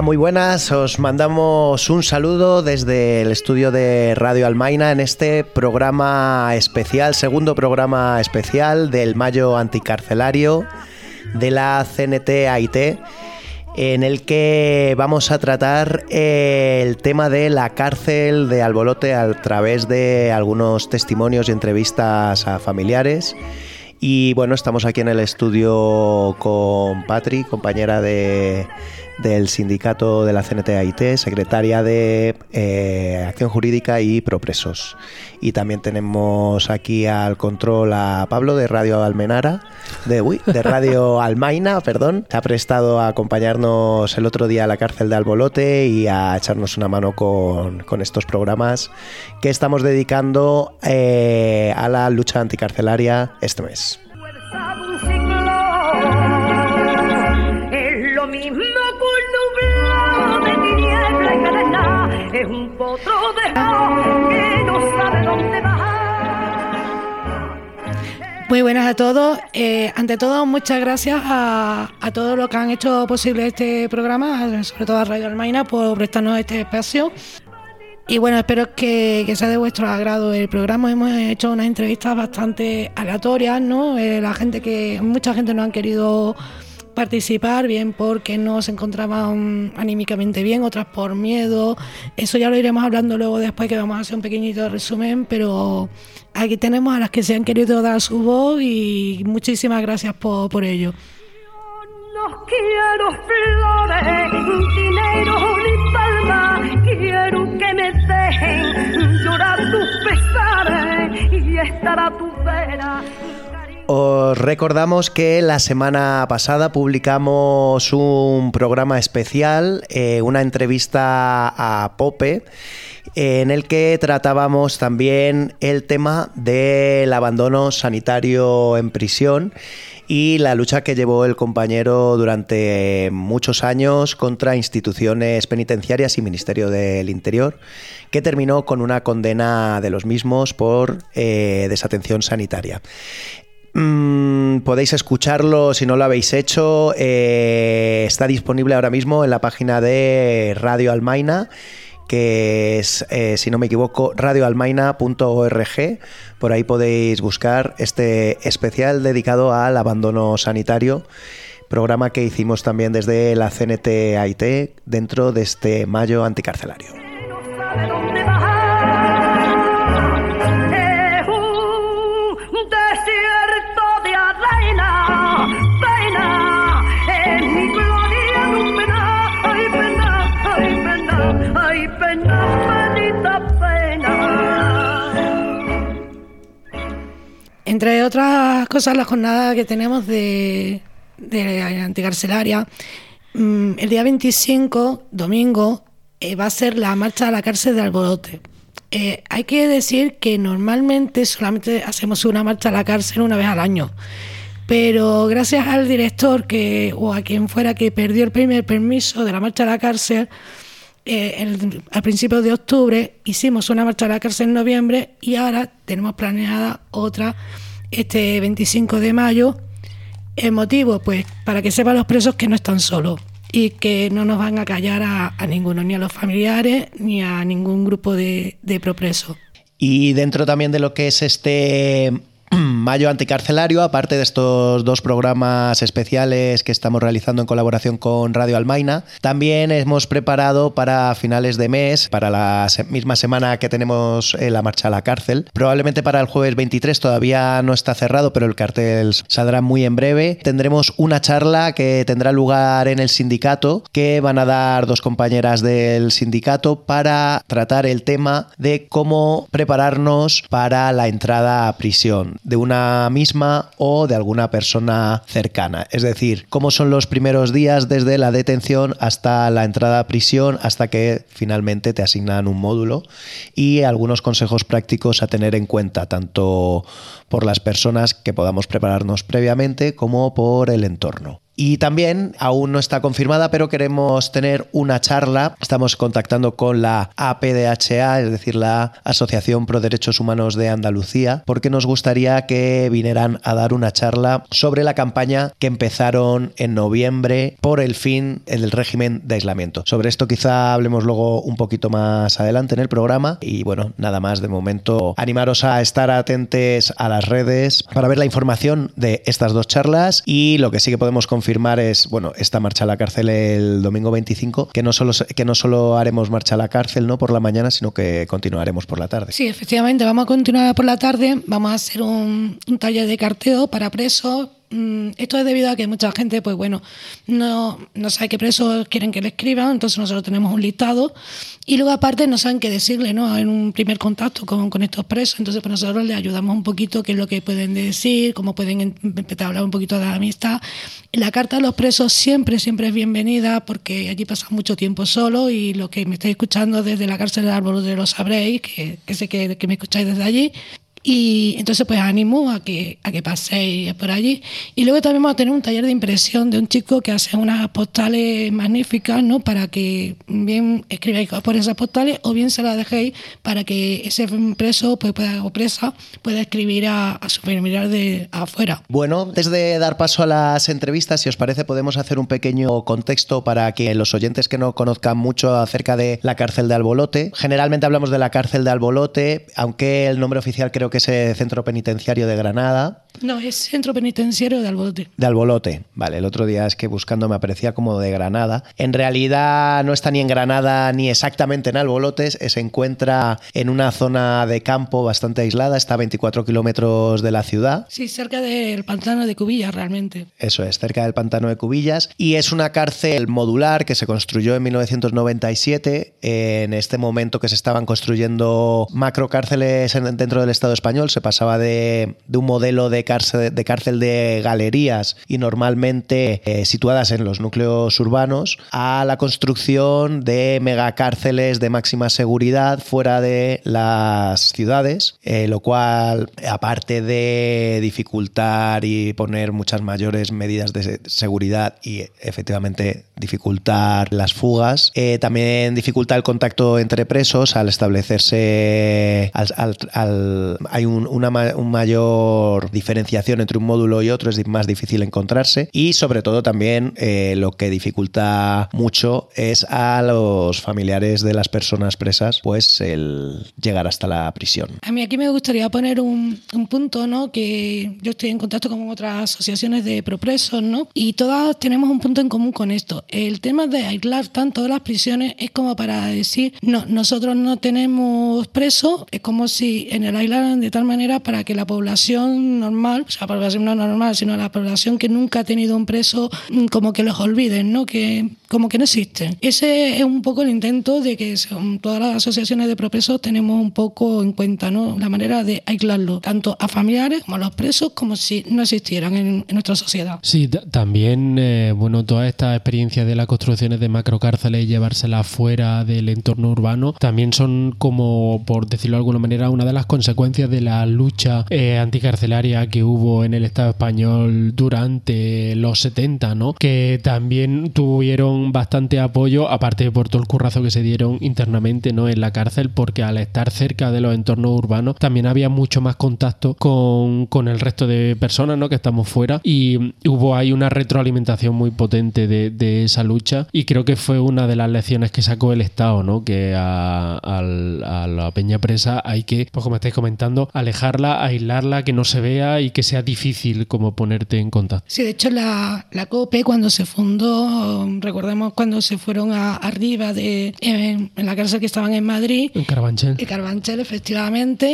Hola, muy buenas. Os mandamos un saludo desde el estudio de Radio Almaina en este programa especial, segundo programa especial del Mayo Anticarcelario de la CNT-AIT, en el que vamos a tratar el tema de la cárcel de Albolote a través de algunos testimonios y entrevistas a familiares. Y bueno, estamos aquí en el estudio con Patri, compañera del sindicato de la CNT-AIT, secretaria de Acción Jurídica y Propresos. Y también tenemos aquí al control a Pablo de Radio Almenara, de Radio Almaina, perdón. Se ha prestado a acompañarnos el otro día a la cárcel de Albolote y a echarnos una mano con estos programas que estamos dedicando a la lucha anticarcelaria este mes. Es lo mismo que un nublado de tiniebla y cadena, es un potro dejado que no sabe dónde va. Muy buenas a todos. Ante todo, muchas gracias a todos los que han hecho posible este programa, sobre todo a Radio Almaina, por prestarnos este espacio. Y bueno, espero que sea de vuestro agrado el programa. Hemos hecho unas entrevistas bastante aleatorias, ¿no? Mucha gente no han querido participar, bien porque no se encontraban anímicamente bien, otras por miedo. Eso ya lo iremos hablando luego después, que vamos a hacer un pequeñito resumen, pero aquí tenemos a las que se han querido dar su voz y muchísimas gracias por ello. No quiero flores, dinero ni palmas, quiero que me dejen llorar tus pesares y estar a tu vera. Os recordamos que la semana pasada publicamos un programa especial, una entrevista a Pope, en el que tratábamos también el tema del abandono sanitario en prisión y la lucha que llevó el compañero durante muchos años contra instituciones penitenciarias y Ministerio del Interior, que terminó con una condena de los mismos por desatención sanitaria. Podéis escucharlo si no lo habéis hecho. Está disponible ahora mismo en la página de Radio Almaina, que es, si no me equivoco, radioalmaina.org. Por ahí podéis buscar este especial dedicado al abandono sanitario, programa que hicimos también desde la CNT-AIT dentro de este Mayo Anticarcelario. Entre otras cosas, la jornada que tenemos de anticarcelaria, el día 25, domingo, va a ser la marcha a la cárcel de Albolote. Hay que decir que normalmente solamente hacemos una marcha a la cárcel una vez al año, pero gracias al director o a quien fuera que perdió el primer permiso de la marcha a la cárcel, al principio de octubre hicimos una marcha a la cárcel en noviembre y ahora tenemos planeada otra este 25 de mayo. El motivo, pues, para que sepan los presos que no están solos y que no nos van a callar a ninguno, ni a los familiares ni a ningún grupo de propresos. Y dentro también de lo que es este Mayo Anticarcelario, aparte de estos dos programas especiales que estamos realizando en colaboración con Radio Almaina, también hemos preparado para finales de mes, para la misma semana que tenemos la marcha a la cárcel, probablemente para el jueves 23, todavía no está cerrado, pero el cartel saldrá muy en breve. Tendremos una charla que tendrá lugar en el sindicato, que van a dar dos compañeras del sindicato para tratar el tema de cómo prepararnos para la entrada a prisión de una misma o de alguna persona cercana. Es decir, cómo son los primeros días desde la detención hasta la entrada a prisión, hasta que finalmente te asignan un módulo, y algunos consejos prácticos a tener en cuenta, tanto por las personas que podamos prepararnos previamente como por el entorno. Y también, aún no está confirmada, pero queremos tener una charla. Estamos contactando con la APDHA, es decir, la Asociación Pro Derechos Humanos de Andalucía, porque nos gustaría que vinieran a dar una charla sobre la campaña que empezaron en noviembre por el fin del régimen de aislamiento. Sobre esto quizá hablemos luego un poquito más adelante en el programa. Y bueno, nada más de momento. Animaros a estar atentos a las redes para ver la información de estas dos charlas, y lo que sí que podemos confirmar es, bueno, esta marcha a la cárcel el domingo 25, que no solo haremos marcha a la cárcel, ¿no?, por la mañana, sino que continuaremos por la tarde. Sí, efectivamente, vamos a continuar por la tarde, vamos a hacer un taller de carteo para presos. Esto es debido a que mucha gente, pues bueno, no sabe qué presos quieren que le escriban, entonces nosotros tenemos un listado y luego aparte no saben qué decirle, ¿no?, en un primer contacto con estos presos. Entonces pues nosotros les ayudamos un poquito qué es lo que pueden decir, cómo pueden empezar a hablar un poquito de la amistad. La carta a los presos siempre es bienvenida, porque allí pasan mucho tiempo solo, y lo que me estáis escuchando desde la cárcel de Alborote lo sabréis, que sé que me escucháis desde allí. Y entonces pues animo a que paséis por allí. Y luego también vamos a tener un taller de impresión de un chico que hace unas postales magníficas, ¿no?, para que bien escribáis por esas postales o bien se las dejéis para que ese preso pues o presa pueda escribir a su familiar de afuera. Bueno, antes de dar paso a las entrevistas, si os parece, podemos hacer un pequeño contexto para que los oyentes que no conozcan mucho acerca de la cárcel de Albolote. Generalmente hablamos de la cárcel de Albolote, aunque el nombre oficial creo que es el Centro Penitenciario de Granada. No, es Centro Penitenciario de Albolote. De Albolote, vale. El otro día es que buscando me aparecía como de Granada. En realidad no está ni en Granada ni exactamente en Albolote, se encuentra en una zona de campo bastante aislada, está a 24 kilómetros de la ciudad. Sí, cerca del pantano de Cubillas realmente. Eso es, cerca del pantano de Cubillas. Y es una cárcel modular que se construyó en 1997. En este momento que se estaban construyendo macrocárceles dentro del Estado español, se pasaba de un modelo de cárcel de galerías y normalmente situadas en los núcleos urbanos, a la construcción de megacárceles de máxima seguridad fuera de las ciudades, lo cual, aparte de dificultar y poner muchas mayores medidas de seguridad y efectivamente dificultar las fugas, también dificulta el contacto entre presos al establecerse hay una mayor diferenciación entre un módulo y otro, es más difícil encontrarse, y sobre todo también lo que dificulta mucho es a los familiares de las personas presas pues el llegar hasta la prisión. A mí aquí me gustaría poner un punto, ¿no?, que yo estoy en contacto con otras asociaciones de propresos, ¿no?, y todas tenemos un punto en común con esto. El tema de aislar tanto las prisiones es como para decir, no, nosotros no tenemos presos, es como si en el aislaran de tal manera para que la población normal, o sea, la población no normal, sino la población que nunca ha tenido un preso, como que los olviden, ¿no?, que como que no existen. Ese es un poco el intento de que todas las asociaciones de propresos tenemos un poco en cuenta, ¿no?, la manera de aislarlo, tanto a familiares como a los presos, como si no existieran en nuestra sociedad. Sí, también, bueno, todas estas experiencias de las construcciones de macrocárceles y llevárselas fuera del entorno urbano también son, como por decirlo de alguna manera, una de las consecuencias de la lucha anticarcelaria que hubo en el Estado español durante los 70, ¿no?, que también tuvieron bastante apoyo, aparte por todo el currazo que se dieron internamente, ¿no?, en la cárcel, porque al estar cerca de los entornos urbanos también había mucho más contacto con el resto de personas, ¿no?, que estamos fuera, y hubo ahí una retroalimentación muy potente de esa lucha, y creo que fue una de las lecciones que sacó el Estado, ¿no?, que a la peña presa hay que, pues como estáis comentando, alejarla, aislarla, que no se vea y que sea difícil como ponerte en contacto. Sí, de hecho la COPE cuando se fundó, recordemos cuando se fueron arriba en la cárcel que estaban en Madrid, en Carabanchel. En Carabanchel, efectivamente,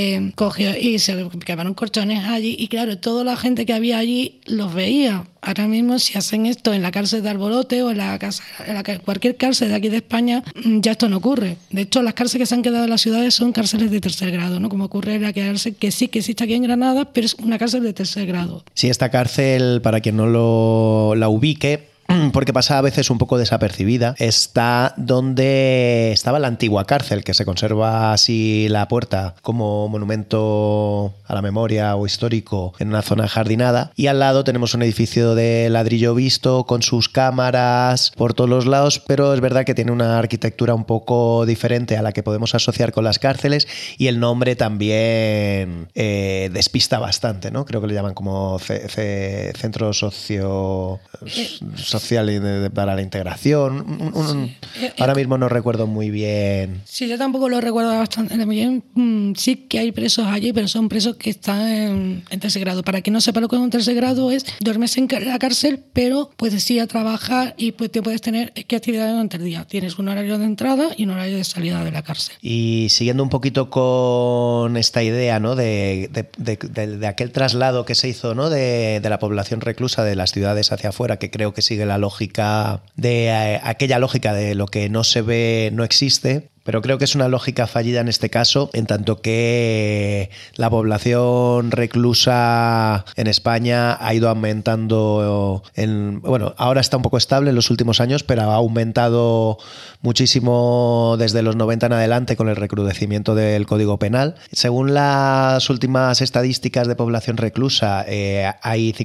cogió y se quemaron colchones allí, y claro, toda la gente que había allí los veía. Ahora mismo, si hacen esto en la cárcel de Albolote o en cualquier cárcel de aquí de España, ya esto no ocurre. De hecho, las cárceles que se han quedado en las ciudades son cárceles de tercer grado, ¿no?, como ocurre en la cárcel que sí que existe aquí en Granada, pero es una cárcel de tercer grado. Sí, esta cárcel, para quien no la ubique, porque pasa a veces un poco desapercibida, está donde estaba la antigua cárcel, que se conserva así la puerta como monumento a la memoria o histórico en una zona jardinada, y al lado tenemos un edificio de ladrillo visto con sus cámaras por todos los lados, pero es verdad que tiene una arquitectura un poco diferente a la que podemos asociar con las cárceles, y el nombre también despista bastante, ¿no? Creo que le llaman como centro social para la integración. Ahora mismo no recuerdo muy bien. Sí, yo tampoco lo recuerdo bastante bien. Sí que hay presos allí, pero son presos que están en tercer grado. Para quien no sepa lo que es un tercer grado, es duermes en la cárcel, pero puedes ir a trabajar y pues te puedes tener qué actividades durante el día. Tienes un horario de entrada y un horario de salida de la cárcel. Y siguiendo un poquito con esta idea, ¿no? de aquel traslado que se hizo, ¿no? de la población reclusa de las ciudades hacia afuera, que creo que sigue la lógica de aquella lógica de lo que no se ve no existe, pero creo que es una lógica fallida en este caso, en tanto que la población reclusa en España ha ido aumentando. Bueno, ahora está un poco estable en los últimos años, pero ha aumentado muchísimo desde los 90 en adelante con el recrudecimiento del Código Penal. Según las últimas estadísticas de población reclusa, hay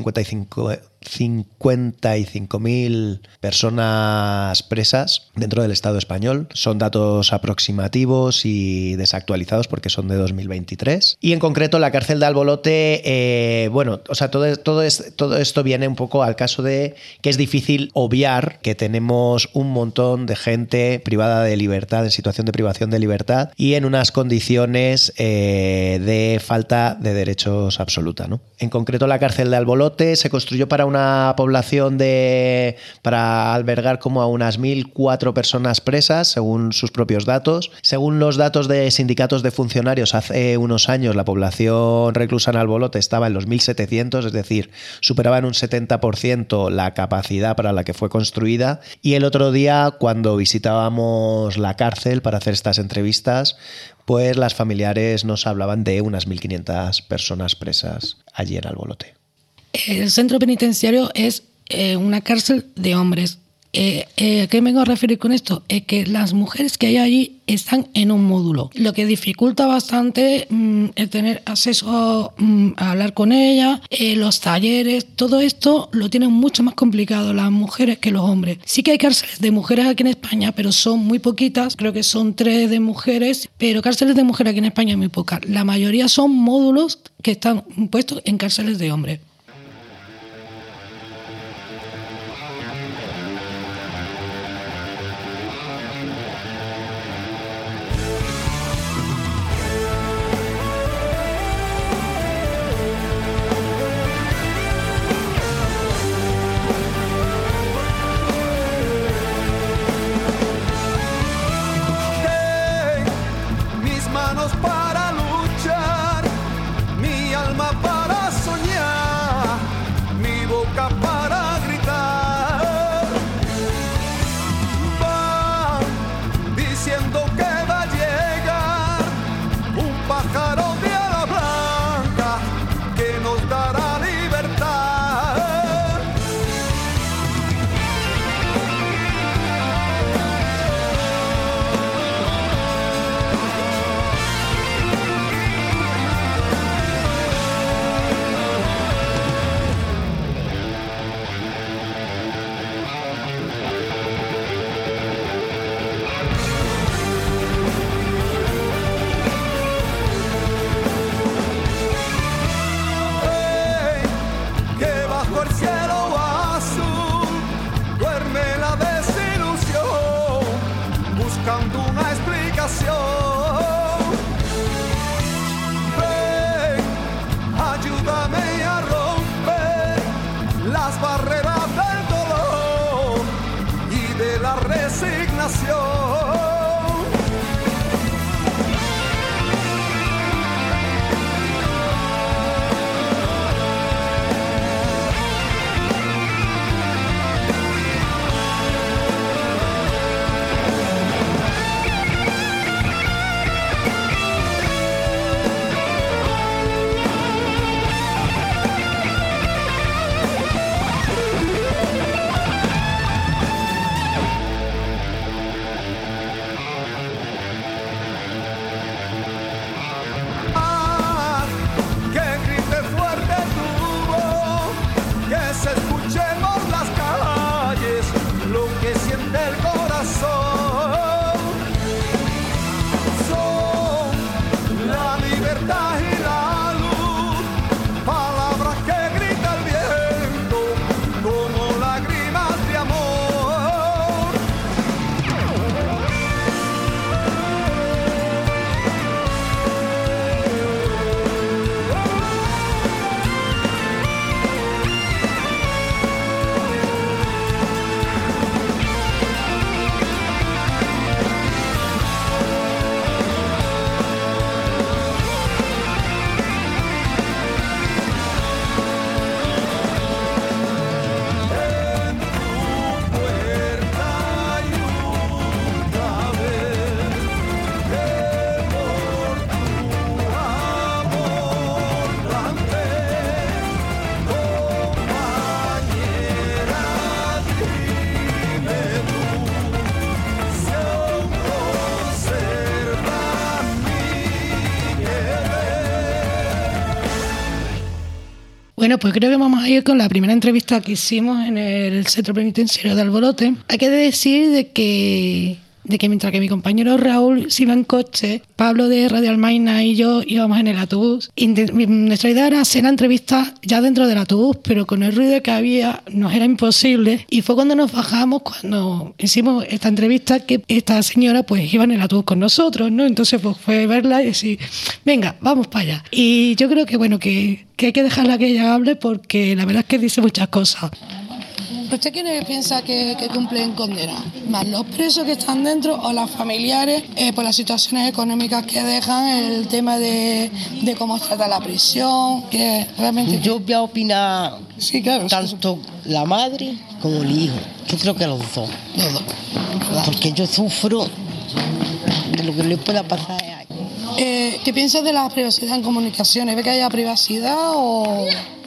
55.000 personas presas dentro del Estado español. Son datos aproximativos y desactualizados porque son de 2023. Y en concreto la cárcel de Albolote, todo esto viene un poco al caso de que es difícil obviar que tenemos un montón de gente privada de libertad, en situación de privación de libertad y en unas condiciones de falta de derechos absoluta, ¿no? En concreto la cárcel de Albolote se construyó para una población para albergar como a unas 1.004 personas presas, según sus propios datos. Según los datos de sindicatos de funcionarios, hace unos años la población reclusa en Albolote estaba en los 1.700, es decir, superaba en un 70% la capacidad para la que fue construida. Y el otro día, cuando visitábamos la cárcel para hacer estas entrevistas, pues las familiares nos hablaban de unas 1.500 personas presas allí en Albolote. El centro penitenciario es una cárcel de hombres. ¿A qué me vengo a referir con esto? Es que las mujeres que hay allí están en un módulo, lo que dificulta bastante el tener acceso a hablar con ellas, los talleres, todo esto lo tienen mucho más complicado las mujeres que los hombres. Sí que hay cárceles de mujeres aquí en España, pero son muy poquitas, creo que son 3 de mujeres, pero cárceles de mujeres aquí en España hay muy pocas. La mayoría son módulos que están puestos en cárceles de hombres. Para luchar, mi alma para soñar, mi boca para gritar. Van diciendo que va a llegar un pájaro de ala blanca que nos dará libertad. Buscando una explicación. Ven, ayúdame a romper las barreras del dolor y de la resignación. Bueno, pues creo que vamos a ir con la primera entrevista que hicimos en el Centro Penitenciario de Alborote. Hay que decir de que mientras que mi compañero Raúl se iba en coche, Pablo de Radio Almaina y yo íbamos en el autobús. Nuestra idea era hacer la entrevista ya dentro del autobús, pero con el ruido que había nos era imposible. Y fue cuando nos bajamos, cuando hicimos esta entrevista, que esta señora pues iba en el autobús con nosotros, ¿no? Entonces pues fue verla y decir, venga, vamos para allá. Y yo creo que bueno, que hay que dejarla que ella hable, porque la verdad es que dice muchas cosas. ¿Usted quiénes piensa que cumplen condena? ¿Más los presos que están dentro o los familiares por las situaciones económicas que dejan, el tema de cómo trata la prisión? Que realmente... Yo voy a opinar sí, claro, tanto la madre como el hijo. Yo creo que los dos. Los dos. Porque yo sufro de lo que le pueda pasar. ¿Qué piensas de la privacidad en comunicaciones? ¿Ve que haya privacidad o...?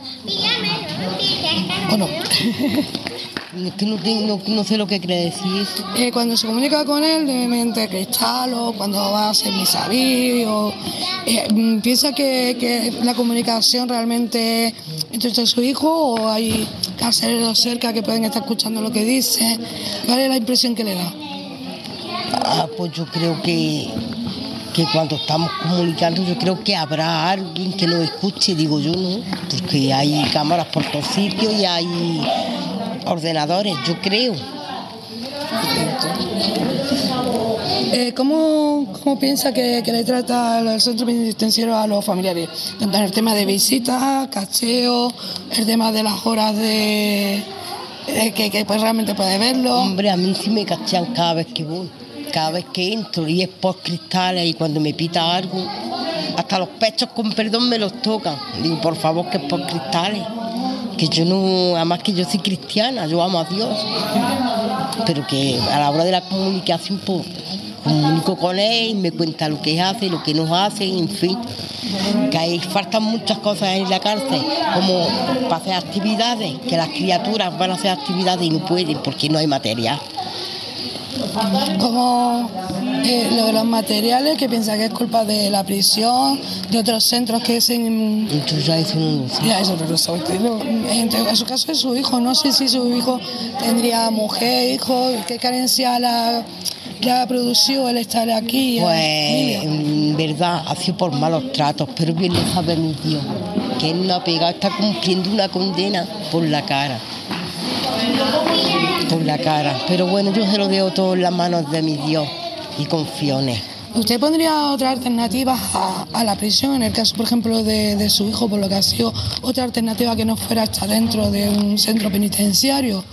¿O no? Que no sé lo que quiere decir. Cuando se comunica con él mediante cristal o cuando va a hacer misaví o piensa que la comunicación realmente entre su hijo o hay carceleros cerca que pueden estar escuchando lo que dice. ¿Cuál es la impresión que le da? Pues yo creo que cuando estamos comunicando, yo creo que habrá alguien que nos escuche, digo yo, ¿no? Porque hay cámaras por todos sitios y hay ordenadores, yo creo. ¿Cómo piensa que le trata el centro penitenciario a los familiares? Tanto en el tema de visitas, cacheo, el tema de las horas de que pues realmente puede verlo. Hombre, a mí sí me cachean cada vez que voy. Cada vez que entro y es por cristales y cuando me pita algo, hasta los pechos con perdón me los tocan. Digo, por favor, que es por cristales. Que yo no, además que yo soy cristiana, yo amo a Dios. Pero que a la hora de la comunicación, pues comunico con él, me cuenta lo que hace, lo que no hace, en fin. Que ahí faltan muchas cosas en la cárcel, como para hacer actividades, que las criaturas van a hacer actividades y no pueden porque no hay material. Como lo de los materiales, que piensa que es culpa de la prisión, de otros centros que se... Entonces ya eso no lo sé. Ya, eso no lo sabe usted. En su caso es su hijo, no sé si su hijo tendría mujer, hijo, qué carencia le ha producido el estar aquí. Pues en verdad ha sido por malos tratos, pero bien lo sabe mi Dios, que él no ha pegado, está cumpliendo una condena por la cara. Pero bueno, yo se lo dejo todo en las manos de mi Dios y confío en él. ¿Usted pondría otra alternativa a la prisión, en el caso, por ejemplo, de su hijo, por lo que ha sido otra alternativa que no fuera estar dentro de un centro penitenciario?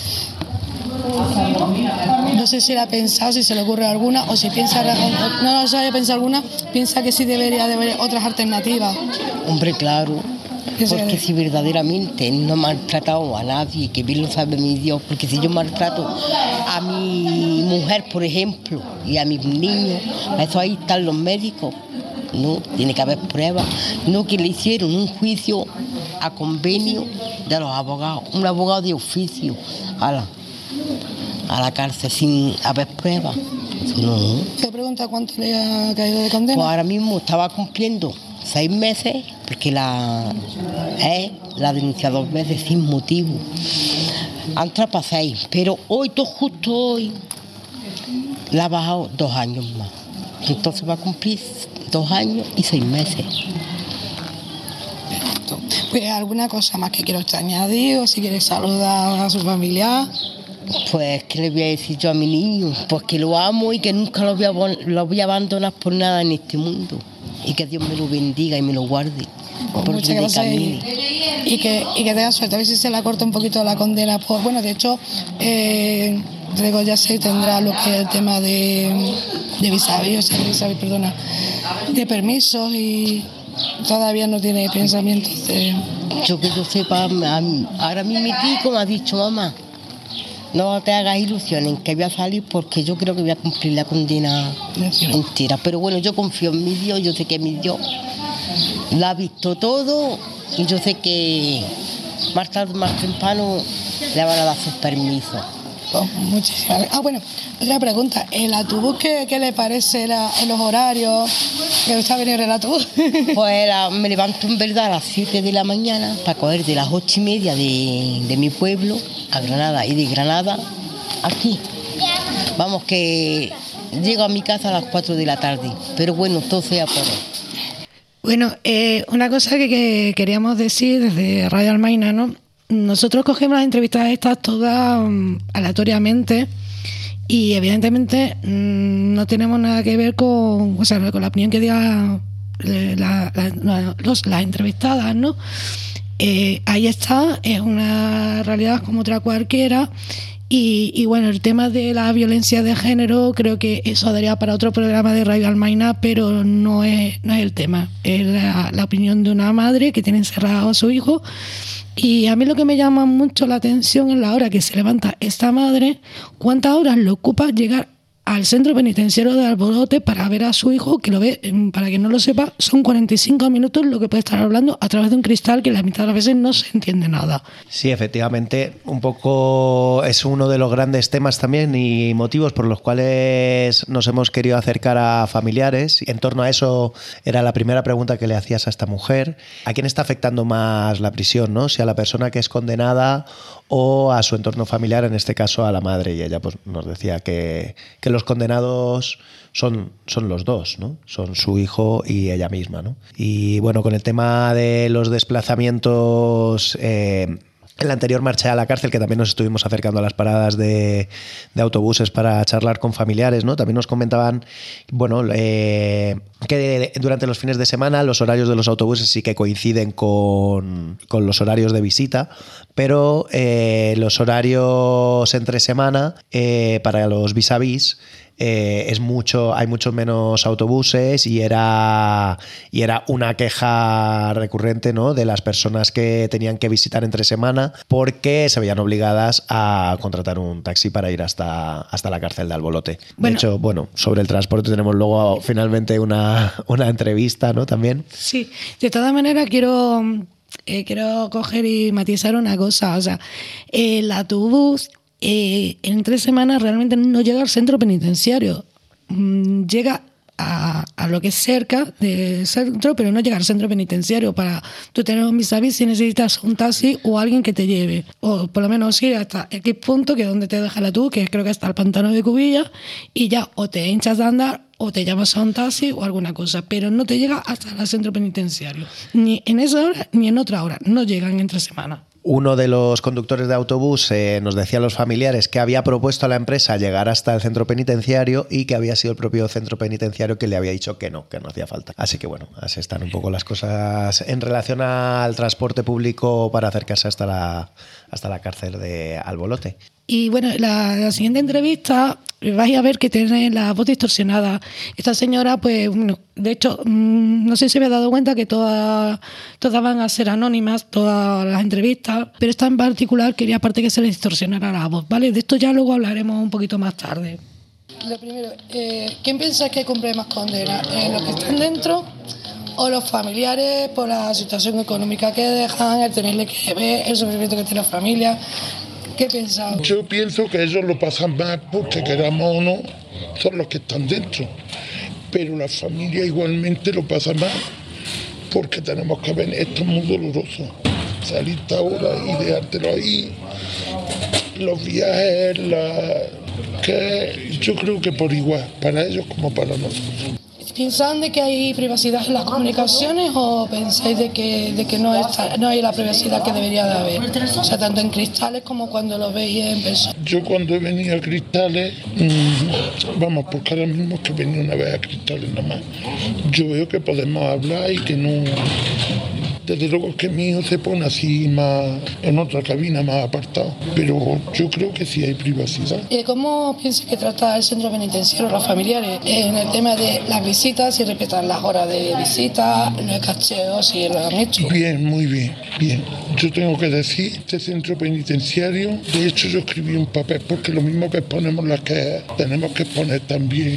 No sé si la ha pensado, si se le ocurre alguna, o si piensa, no se haya pensado alguna, piensa que sí debería de haber otras alternativas. Hombre, claro. Porque si verdaderamente no he maltratado a nadie, que bien lo sabe mi Dios, porque si yo maltrato a mi mujer, por ejemplo, y a mis niños, a eso ahí están los médicos, no, tiene que haber pruebas, no que le hicieron un juicio a convenio de los abogados, un abogado de oficio a la cárcel sin haber pruebas. No. ¿Qué pregunta cuánto le ha caído de condena? Pues ahora mismo estaba cumpliendo 6 meses, porque la denuncia 2 veces sin motivo. Han entrado para 6, pero justo hoy, la ha bajado 2 años más. Entonces va a cumplir 2 años y 6 meses. Pues alguna cosa más que quiero usted añadir, o si quiere saludar a su familiar. Pues, ¿qué le voy a decir yo a mi niño? Pues que lo amo y que nunca lo voy a abandonar por nada en este mundo. Y que Dios me lo bendiga y me lo guarde. Pues muchas gracias y que tenga suerte. A ver si se le corta un poquito la condena. Pues bueno, de hecho, luego ya se tendrá lo que es el tema de de permisos, y todavía no tiene pensamientos de... Yo que yo sepa, ahora mi tico me ha dicho, mamá, no te hagas ilusiones que voy a salir, porque yo creo que voy a cumplir la condena entera. Pero bueno, yo confío en mi Dios, yo sé que mi Dios lo ha visto todo y yo sé que más tarde, más temprano le van a dar sus permisos. Pues muchísimas gracias. Bueno, otra pregunta. ¿El autobús qué le parece en los horarios? ¿Que gusta venir el autobús? Pues me levanto en verdad a las 7 de la mañana para coger de las 8:30 de mi pueblo a Granada y de Granada aquí. Vamos, que llego a mi casa a las 4 de la tarde, pero bueno, todo sea por hoy. Bueno, una cosa que queríamos decir desde Radio Almaina, ¿no? Nosotros cogemos las entrevistas estas todas aleatoriamente y evidentemente no tenemos nada que ver con la opinión que digan las entrevistadas, ¿no? Ahí está, es una realidad como otra cualquiera. Y bueno, el tema de la violencia de género creo que eso daría para otro programa de Radio Almaina, pero no es el tema. Es la opinión de una madre que tiene encerrado a su hijo. Y a mí lo que me llama mucho la atención es la hora que se levanta esta madre, cuántas horas le ocupa llegar al centro penitenciario de Albolote para ver a su hijo, que lo ve, para quien no lo sepa, son 45 minutos lo que puede estar hablando a través de un cristal que la mitad de las veces no se entiende nada. Sí, efectivamente, un poco es uno de los grandes temas también y motivos por los cuales nos hemos querido acercar a familiares. En torno a eso era la primera pregunta que le hacías a esta mujer. ¿A quién está afectando más la prisión, ¿no? Si a la persona que es condenada o a su entorno familiar, en este caso a la madre, y ella pues nos decía que los condenados son los dos, ¿no? Son su hijo y ella misma, ¿no? Y bueno, con el tema de los desplazamientos, en la anterior marcha a la cárcel, que también nos estuvimos acercando a las paradas de autobuses para charlar con familiares, ¿no? También nos comentaban, bueno, que durante los fines de semana los horarios de los autobuses sí que coinciden con los horarios de visita, pero los horarios entre semana para los vis-a-vis hay muchos menos autobuses y era una queja recurrente, ¿no?, de las personas que tenían que visitar entre semana porque se veían obligadas a contratar un taxi para ir hasta la cárcel de Albolote. Bueno, de hecho, bueno, sobre el transporte tenemos luego finalmente una entrevista, ¿no?, también. Sí, de todas maneras quiero coger y matizar una cosa. O sea, el autobús en 3 semanas realmente no llega al centro penitenciario. Llega a lo que es cerca del centro, pero no llega al centro penitenciario. Para tú tener un vis-a-vis si necesitas un taxi o alguien que te lleve, o por lo menos ir hasta X punto, que es donde te deja la tú, que creo que está el pantano de Cubilla, y ya o te hinchas de andar o te llamas a un taxi o alguna cosa, pero no te llega hasta el centro penitenciario, ni en esa hora ni en otra hora, no llegan entre semanas. Uno de los conductores de autobús nos decía a los familiares que había propuesto a la empresa llegar hasta el centro penitenciario y que había sido el propio centro penitenciario que le había dicho que no hacía falta. Así que bueno, así están un poco las cosas en relación al transporte público para acercarse hasta la cárcel de Albolote. Y bueno, la siguiente entrevista vais a ver que tiene la voz distorsionada. Esta señora, pues, bueno, de hecho, no sé si se había dado cuenta que todas van a ser anónimas, todas las entrevistas, pero esta en particular quería aparte que se le distorsionara la voz, ¿vale? De esto ya luego hablaremos un poquito más tarde. Lo primero, ¿quién piensa que cumple más condena? ¿Los que están dentro o los familiares por la situación económica que dejan, el tenerle que ver, el sufrimiento que tiene la familia? ¿Qué piensas? Yo pienso que ellos lo pasan más porque, queramos o no, son los que están dentro. Pero la familia igualmente lo pasa más porque tenemos que ver, esto es muy doloroso. Salirte ahora y dejártelo ahí, los viajes, que yo creo que por igual, para ellos como para nosotros. ¿Piensan de que hay privacidad en las comunicaciones o pensáis de que no hay la privacidad que debería de haber? O sea, tanto en Cristales como cuando lo veis en persona. Yo cuando he venido a Cristales, vamos, porque ahora mismo es que he venido una vez a Cristales nada más, yo veo que podemos hablar y que no... Desde luego que mi hijo se pone así más en otra cabina más apartado, pero yo creo que sí hay privacidad. ¿Cómo piensas que trata el centro penitenciario los familiares en el tema de las visitas, si respetan las horas de visita, los cacheos, si lo han hecho? Bien, muy bien, bien. Yo tengo que decir, este centro penitenciario, de hecho yo escribí un papel porque lo mismo que exponemos las que tenemos que exponer también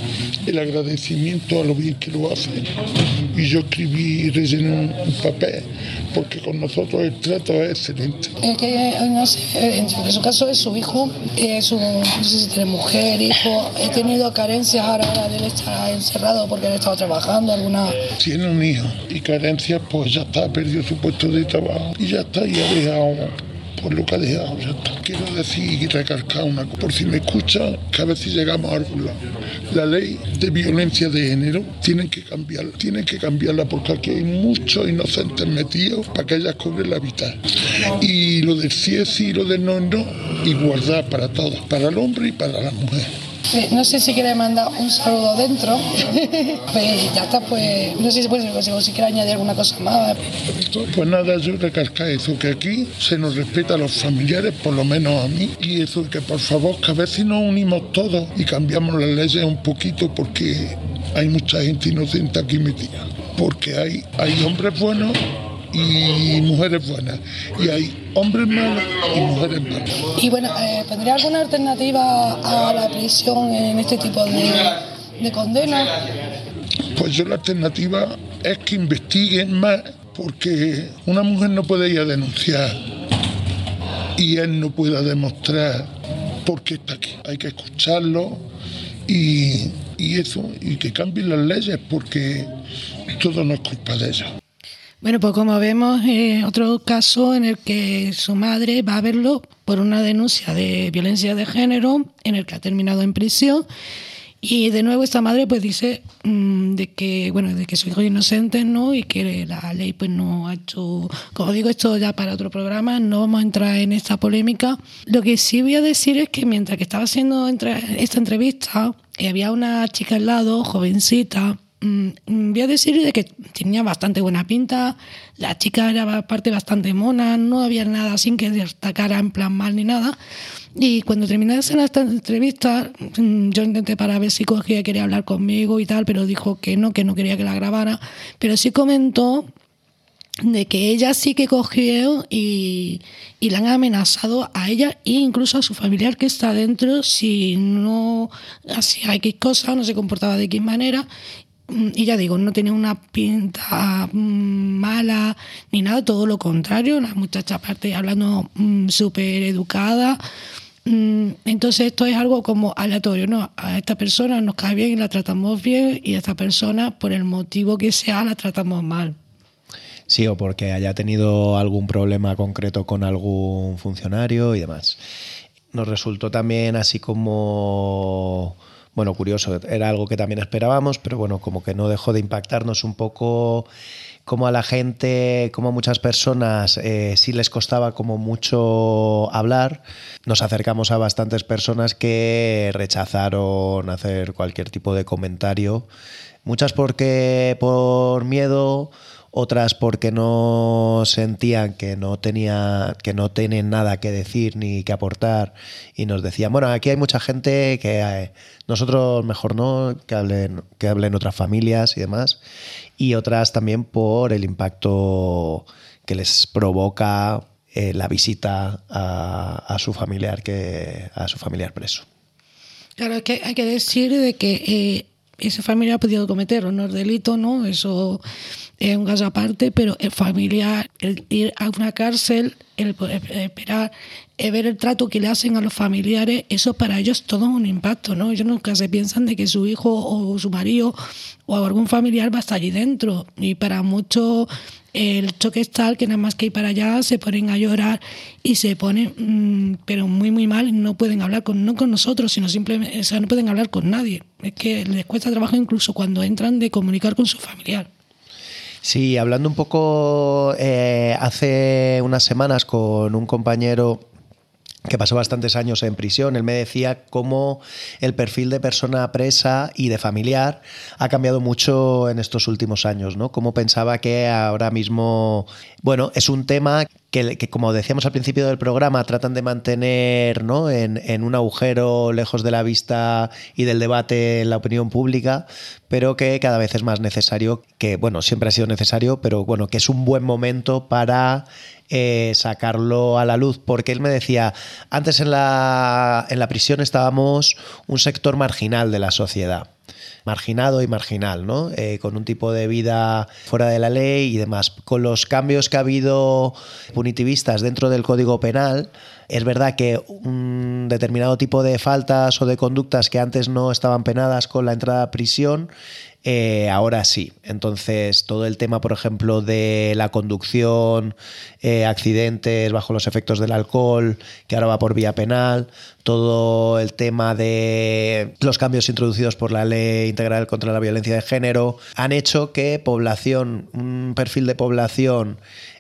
el agradecimiento a lo bien que lo hacen. Y yo escribí y rellené un papel, porque con nosotros el trato es excelente. Es que, no sé, en su caso es su hijo, no sé si tiene mujer, hijo. He tenido carencias ahora de él estar encerrado porque él estaba trabajando, alguna... Tiene un hijo y carencias, pues ya está, perdió su puesto de trabajo y ya está, y ha dejado... Por lo que ha dejado, ya está. Quiero decir y recalcar una cosa, por si me escuchan, que a veces llegamos a algún lado. La ley de violencia de género tienen que cambiarla porque aquí hay muchos inocentes metidos para que ellas cobren la vida. Y lo del sí es sí y lo del no es no, igualdad para todos, para el hombre y para la mujer. No sé si quiere mandar un saludo dentro. Pues ya está, pues no sé si quiere añadir alguna cosa más. Pues nada, yo recalcar eso, que aquí se nos respeta a los familiares, por lo menos a mí, y eso, que por favor, que a veces nos unimos todos y cambiamos las leyes un poquito, porque hay mucha gente inocente aquí metida. Porque hay hombres buenos y mujeres buenas, y hay hombres malos y mujeres malas. Y bueno, ¿tendría alguna alternativa a la prisión en este tipo de condena? Pues yo la alternativa es que investiguen más, porque una mujer no puede ir a denunciar y él no pueda demostrar por qué está aquí. Hay que escucharlo y eso, y que cambien las leyes, porque todo no es culpa de ellos. Bueno, pues como vemos, otro caso en el que su madre va a verlo por una denuncia de violencia de género, en el que ha terminado en prisión. Y de nuevo esta madre pues dice de que su hijo es inocente, ¿no? Y que la ley pues no ha hecho... Como digo, esto ya para otro programa, no vamos a entrar en esta polémica. Lo que sí voy a decir es que mientras que estaba haciendo esta entrevista, había una chica al lado, jovencita. Voy a decir de que tenía bastante buena pinta, la chica era aparte bastante mona, no había nada sin que destacara en plan mal ni nada. Y cuando terminé de hacer esta entrevista, yo intenté para ver si quería hablar conmigo y tal, pero dijo que no quería que la grabara. Pero sí comentó de que ella sí que cogió y la han amenazado a ella e incluso a su familiar que está dentro si no hacía X cosa, no se comportaba de X manera. Y ya digo, no tenía una pinta mala ni nada, todo lo contrario, la muchacha aparte hablando súper educada. Entonces esto es algo como aleatorio, ¿no? A esta persona nos cae bien y la tratamos bien, y a esta persona, por el motivo que sea, la tratamos mal. Sí, o porque haya tenido algún problema concreto con algún funcionario y demás. Nos resultó también así como... Bueno, curioso, era algo que también esperábamos, pero bueno, como que no dejó de impactarnos un poco, como a la gente, como a muchas personas sí les costaba como mucho hablar. Nos acercamos a bastantes personas que rechazaron hacer cualquier tipo de comentario, muchas porque por miedo, otras porque no sentían que no tienen nada que decir ni que aportar, y nos decían, bueno, aquí hay mucha gente que nosotros mejor no, que hablen otras familias y demás, y otras también por el impacto que les provoca la visita a su familiar preso. Claro, es que hay que decir de que ese familiar ha podido cometer unos delitos, ¿no? Eso es un caso aparte, pero el familiar, el ir a una cárcel, el esperar, ver el trato que le hacen a los familiares, eso para ellos todo es un impacto, ¿no? Ellos nunca se piensan de que su hijo o su marido o algún familiar va a estar allí dentro, y para muchos el choque es tal que nada más que ir para allá se ponen a llorar y se ponen pero muy muy mal, no pueden hablar no con nosotros, sino simplemente, o sea, no pueden hablar con nadie, es que les cuesta trabajo incluso cuando entran de comunicar con su familiar. Sí, hablando un poco hace unas semanas con un compañero que pasó bastantes años en prisión, él me decía cómo el perfil de persona presa y de familiar ha cambiado mucho en estos últimos años, ¿no? Cómo pensaba que ahora mismo, bueno, es un tema que como decíamos al principio del programa, tratan de mantener, ¿no?, en un agujero lejos de la vista y del debate en la opinión pública, pero que cada vez es más necesario, que bueno, siempre ha sido necesario, pero bueno, que es un buen momento para sacarlo a la luz, porque él me decía, antes en la prisión estábamos un sector marginal de la sociedad. Marginado y marginal, ¿no? Con un tipo de vida fuera de la ley y demás. Con los cambios que ha habido punitivistas dentro del Código Penal, es verdad que un determinado tipo de faltas o de conductas que antes no estaban penadas con la entrada a prisión, ahora sí. Entonces, todo el tema, por ejemplo, de la conducción, accidentes bajo los efectos del alcohol, que ahora va por vía penal, todo el tema de los cambios introducidos por la Ley Integral contra la Violencia de Género, han hecho que un perfil de población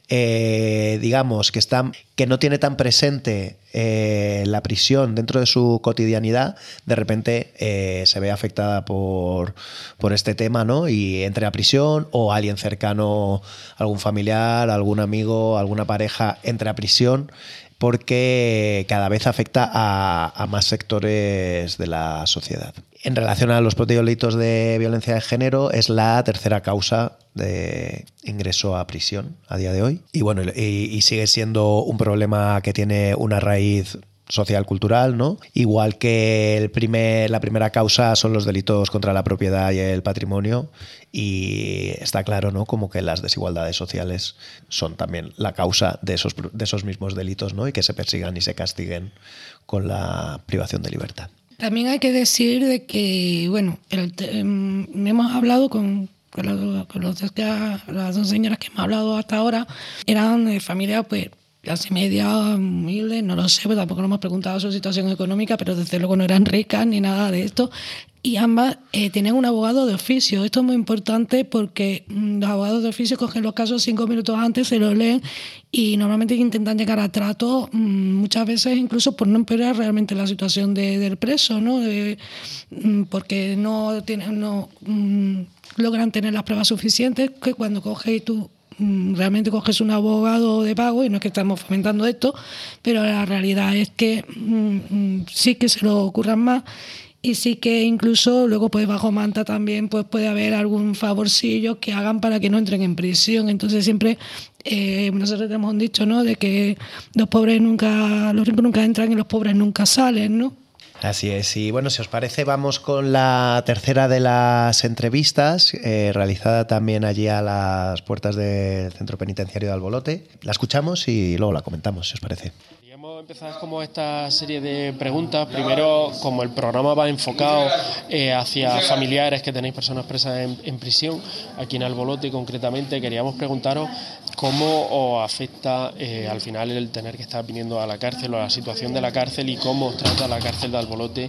digamos que no tiene tan presente la prisión dentro de su cotidianidad, de repente se ve afectada por este tema, ¿no? Y entre a prisión, o alguien cercano, algún familiar, algún amigo, alguna pareja entre a prisión, porque cada vez afecta a más sectores de la sociedad. En relación a los delitos de violencia de género, es la tercera causa de ingreso a prisión a día de hoy. Y bueno, y sigue siendo un problema que tiene una raíz social, cultural, ¿no? Igual que la primera causa son los delitos contra la propiedad y el patrimonio, y está claro, ¿no? Como que las desigualdades sociales son también la causa de esos mismos delitos, ¿no? Y que se persigan y se castiguen con la privación de libertad. También hay que decir de que, bueno, hemos hablado con las dos señoras que hemos hablado hasta ahora, eran de familias, pues, clase media, humilde, no lo sé, pues tampoco nos hemos preguntado su situación económica, pero desde luego no eran ricas ni nada de esto. Y ambas tenían un abogado de oficio. Esto es muy importante porque los abogados de oficio cogen los casos 5 minutos antes, se los leen y normalmente intentan llegar a trato, muchas veces incluso por no empeorar realmente la situación del preso, ¿no? Porque no logran tener las pruebas suficientes, que cuando coges tú realmente coges un abogado de pago, y no es que estamos fomentando esto, pero la realidad es que sí que se lo ocurran más. Y sí que incluso luego, pues bajo manta también, pues puede haber algún favorcillo que hagan para que no entren en prisión. Entonces siempre nosotros hemos un dicho, ¿no? De que los ricos nunca entran y los pobres nunca salen, ¿no? Así es. Y bueno, si os parece, vamos con la tercera de las entrevistas, realizada también allí a las puertas del Centro Penitenciario de Albolote. La escuchamos y luego la comentamos, si os parece. Empezar como esta serie de preguntas. Primero, como el programa va enfocado hacia familiares que tenéis personas presas en prisión, aquí en Albolote concretamente, queríamos preguntaros cómo os afecta al final el tener que estar viniendo a la cárcel, o la situación de la cárcel, y cómo os trata la cárcel de Albolote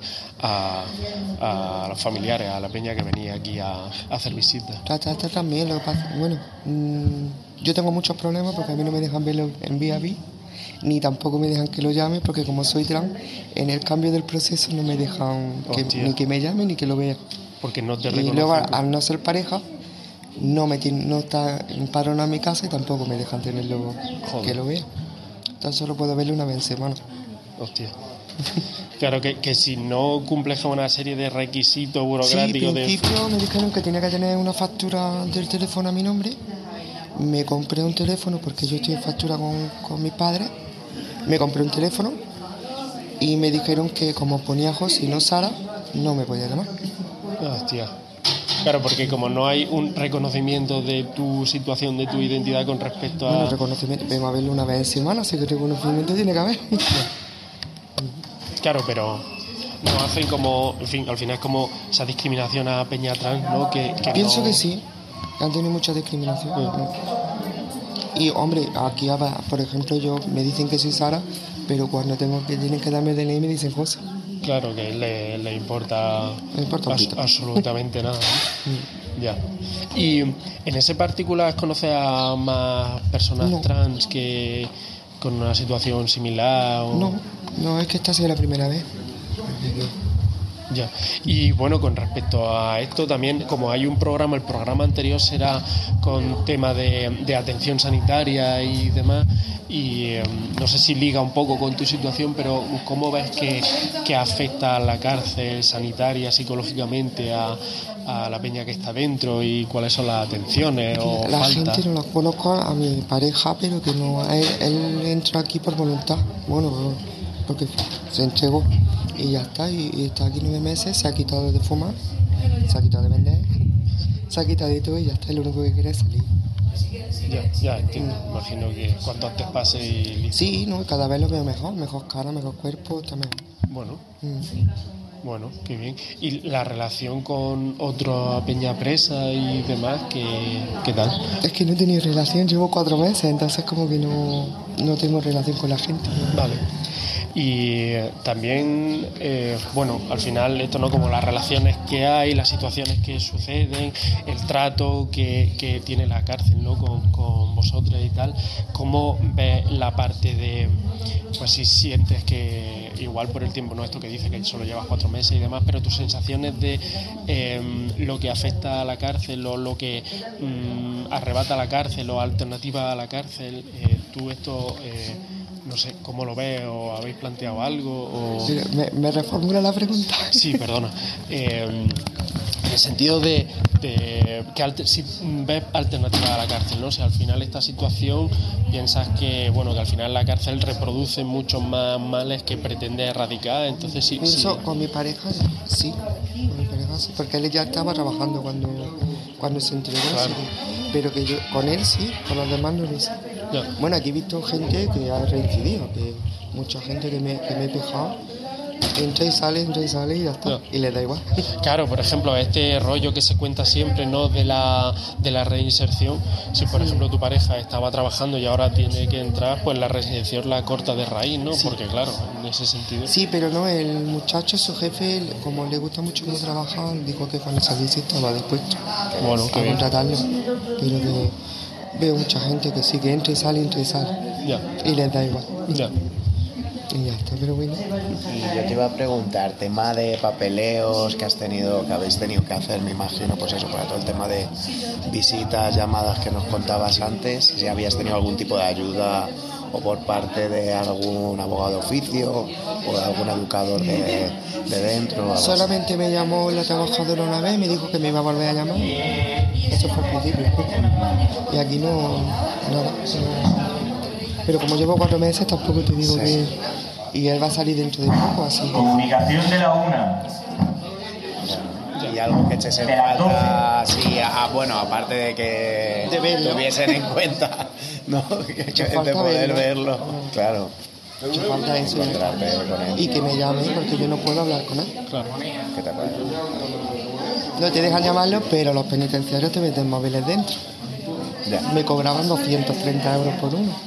a los familiares, a la peña que venía aquí a hacer visitas. Trata también, lo que pasa, bueno, yo tengo muchos problemas porque a mí no me dejan verlo en VIP, ni tampoco me dejan que lo llame, porque como soy trans, en el cambio del proceso no me dejan ni que me llame ni que lo vea. Porque no te y reconocen. luego, al no ser pareja, no está empadronado en mi casa y tampoco me dejan tenerlo. Joder. Que lo vea. Entonces solo puedo verlo una vez en semana. Hostia. Claro, que si no cumples con una serie de requisitos burocráticos... Sí, en principio me dijeron que tenía que tener una factura del teléfono a mi nombre. Me compré un teléfono porque yo estoy en factura con mis padres. Me compré un teléfono y me dijeron que como ponía José y no Sara, no me podía llamar. Hostia. Claro, porque como no hay un reconocimiento de tu situación, de tu identidad con respecto a... Bueno, reconocimiento, vengo a verlo una vez en semana, así que reconocimiento tiene que haber. Claro, pero nos hacen como, en fin, al final es como esa discriminación a peña trans, ¿no? Que pienso no... que sí, han tenido mucha discriminación. Y hombre, aquí, por ejemplo, me dicen que soy Sara, pero cuando tienen que darme el DNI me dicen José. Claro, que le importa absolutamente nada, ¿no? Ya. Y en ese particular, ¿conoces a más personas trans que con una situación similar? O... No, es que esta ha sido la primera vez. Ya. Y bueno, con respecto a esto también, como hay un programa, el programa anterior será con tema de atención sanitaria y demás, y no sé si liga un poco con tu situación, pero ¿cómo ves que afecta a la cárcel sanitaria, psicológicamente, a a la peña que está dentro y cuáles son las atenciones o La faltas? gente no la conozco a mi pareja, pero que no, él entró aquí por voluntad, bueno, porque se entregó y ya está, y está aquí 9 meses, se ha quitado de fumar, se ha quitado de vender, se ha quitado de todo y ya está, lo único que quiere es salir. Ya entiendo. Imagino que cuanto antes pase y listo. Sí, no, cada vez lo veo mejor cara, mejor cuerpo, está mejor. Bueno. Bueno, qué bien. ¿Y la relación con otra peña presa y demás, qué tal? Es que no he tenido relación, llevo 4 meses, entonces como que no tengo relación con la gente. Vale. Y también, bueno, al final esto no, como las relaciones que hay, las situaciones que suceden, el trato que tiene la cárcel, ¿no? con vosotros y tal. ¿Cómo ves la parte de, pues si sientes que igual por el tiempo, no esto que dice que solo llevas 4 meses y demás, pero tus sensaciones de lo que afecta a la cárcel o lo que arrebata la cárcel o alternativa a la cárcel, tú esto... no sé, ¿cómo lo ves? ¿O habéis planteado algo? O... ¿Me reformula la pregunta? Sí, perdona. En el sentido de que si ves alternativa a la cárcel, ¿no? Si al final esta situación piensas que, bueno, que al final la cárcel reproduce muchos más males que pretende erradicar, entonces sí. Eso, con mi pareja sí, porque él ya estaba trabajando cuando se entregó, claro. Sí, pero que yo, con él sí, con los demás no lo sé. Ya. Bueno, aquí he visto gente que ha reincidido, que mucha gente que me he fijado, entra y sale y ya está, y le da igual. Claro, por ejemplo, este rollo que se cuenta siempre, ¿no? de la reinserción, si por ejemplo tu pareja estaba trabajando y ahora tiene que entrar, pues la reinserción la corta de raíz, ¿no? Sí. Porque claro, en ese sentido... Sí, pero no, el muchacho, su jefe, como le gusta mucho cómo trabaja, dijo que cuando saliese estaba dispuesto a contratarlo, pero que veo mucha gente que sí, que entra y sale, ya. Y les da igual. Ya. Y ya está, pero bueno. Y yo te iba a preguntar, tema de papeleos que habéis tenido que hacer, me imagino, pues eso, para todo el tema de visitas, llamadas que nos contabas antes, si habías tenido algún tipo de ayuda o por parte de algún abogado de oficio o de algún educador de dentro. Solamente me llamó la trabajadora una vez y me dijo que me iba a volver a llamar. Eso fue al principio. Y aquí no, nada. Pero como llevo 4 meses, tampoco te digo que... Y él va a salir dentro de poco, así. Comunicación de la 1. Y algo que eches en falta, sí, bueno, aparte de que tuviesen en cuenta, ¿no? de poder verlo. Claro. Mucha falta eso. Y que me llame, porque yo no puedo hablar con él. Claro. ¿Qué te parece? No te dejan llamarlo, pero los penitenciarios te meten móviles dentro. Ya. Me cobraban 230 euros por uno.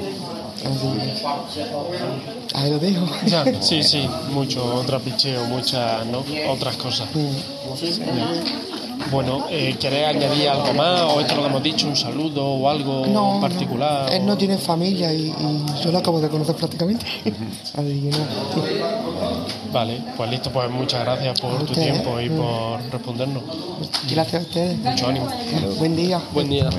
Ahí lo dejo. Ya, sí, mucho trapicheo, muchas, ¿no? Otras cosas. Bueno, ¿querés añadir algo más o esto es lo que hemos dicho, un saludo o algo particular? Él no tiene familia y yo lo acabo de conocer prácticamente. Así que no. Vale, pues listo, pues muchas gracias por tu tiempo y por respondernos. Gracias a ustedes. Mucho ánimo. Buen día. Buen día.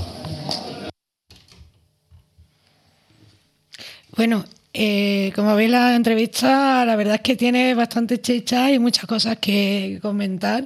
Bueno, como veis la entrevista, la verdad es que tiene bastante chicha y muchas cosas que comentar.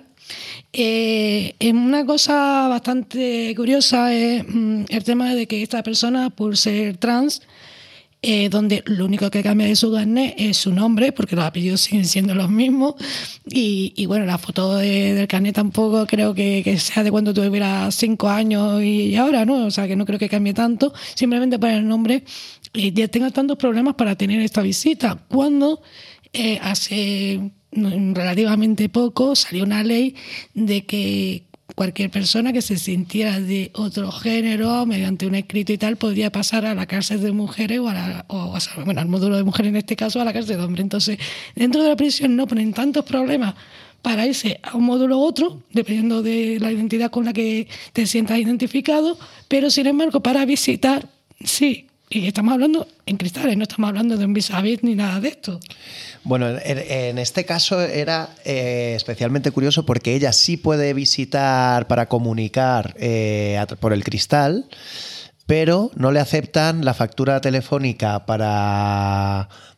Una cosa bastante curiosa es el tema de que esta persona, por ser trans, donde lo único que cambia de su carnet es su nombre, porque los apellidos siguen siendo los mismos, y bueno, la foto del carnet tampoco creo que sea de cuando tuvieras 5 años y ahora, ¿no? O sea, que no creo que cambie tanto, simplemente por el nombre. Ya tenga tantos problemas para tener esta visita, cuando hace relativamente poco salió una ley de que cualquier persona que se sintiera de otro género mediante un escrito y tal podría pasar a la cárcel de mujeres al módulo de mujeres, en este caso a la cárcel de hombres. Entonces, dentro de la prisión no ponen tantos problemas para irse a un módulo u otro, dependiendo de la identidad con la que te sientas identificado, pero sin embargo para visitar, sí. Y estamos hablando en Cristales, no estamos hablando de un vis a vis ni nada de esto. Bueno, en este caso era especialmente curioso porque ella sí puede visitar para comunicar por el cristal, pero no le aceptan la factura telefónica para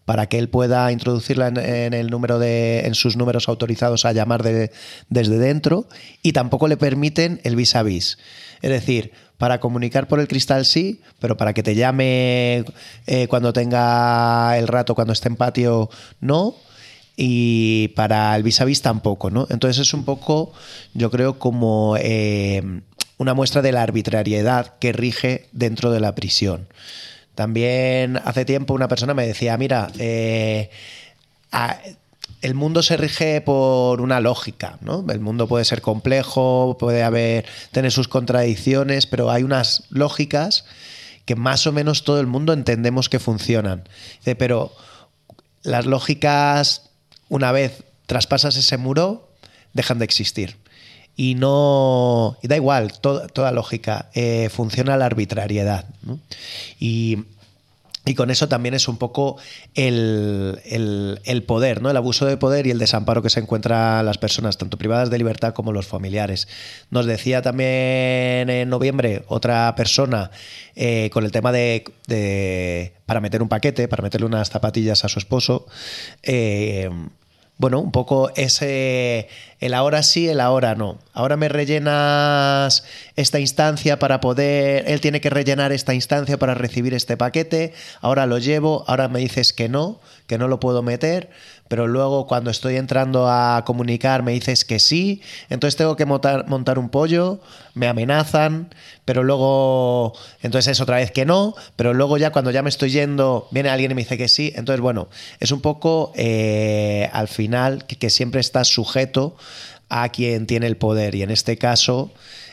para que él pueda introducirla en sus números autorizados a llamar desde dentro, y tampoco le permiten el vis a vis. Es decir, para comunicar por el cristal sí, pero para que te llame cuando tenga el rato, cuando esté en patio, no. Y para el vis a vis tampoco, ¿no? Entonces es un poco, yo creo, como una muestra de la arbitrariedad que rige dentro de la prisión. También hace tiempo una persona me decía, mira, el mundo se rige por una lógica, ¿no? El mundo puede ser complejo, tener sus contradicciones, pero hay unas lógicas que más o menos todo el mundo entendemos que funcionan. Dice, pero las lógicas, una vez traspasas ese muro, dejan de existir. Y da igual, toda lógica, funciona la arbitrariedad, ¿no? Y con eso también es un poco el poder, ¿no? El abuso de poder y el desamparo que se encuentran las personas, tanto privadas de libertad como los familiares. Nos decía también en noviembre otra persona con el tema para meter un paquete, para meterle unas zapatillas a su esposo, bueno, un poco el ahora sí, el ahora no. Ahora me rellenas esta instancia para poder... Él tiene que rellenar esta instancia para recibir este paquete. Ahora lo llevo, ahora me dices que no lo puedo meter, pero luego cuando estoy entrando a comunicar me dices que sí. Entonces tengo que montar un pollo, me amenazan, pero luego... Entonces es otra vez que no, pero luego ya cuando ya me estoy yendo viene alguien y me dice que sí. Entonces, bueno, es un poco al final que siempre estás sujeto a quien tiene el poder, y en este caso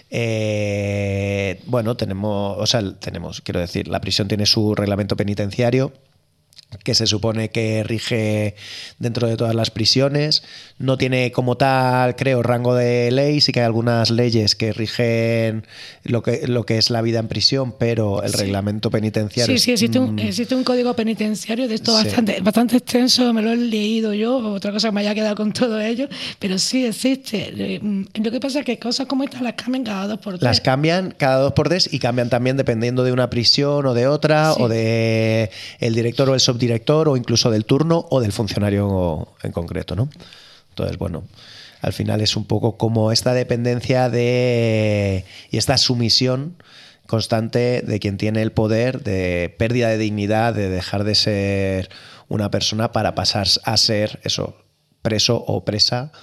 bueno, quiero decir, la prisión tiene su reglamento penitenciario que se supone que rige dentro de todas las prisiones. No tiene como tal, creo, rango de ley. Sí que hay algunas leyes que rigen lo que es la vida en prisión, pero el reglamento penitenciario... Sí, existe un código penitenciario de esto bastante extenso, me lo he leído yo, otra cosa que me haya quedado con todo ello, pero sí existe. Lo que pasa es que cosas como estas las cambian cada 2x3. Las cambian cada 2x3 y cambian también dependiendo de una prisión o de otra, o de el director o el subdirector, o incluso del turno o del funcionario en concreto, ¿no? Entonces, bueno, al final es un poco como esta dependencia y esta sumisión constante de quien tiene el poder, de pérdida de dignidad, de dejar de ser una persona para pasar a ser eso, preso o presa,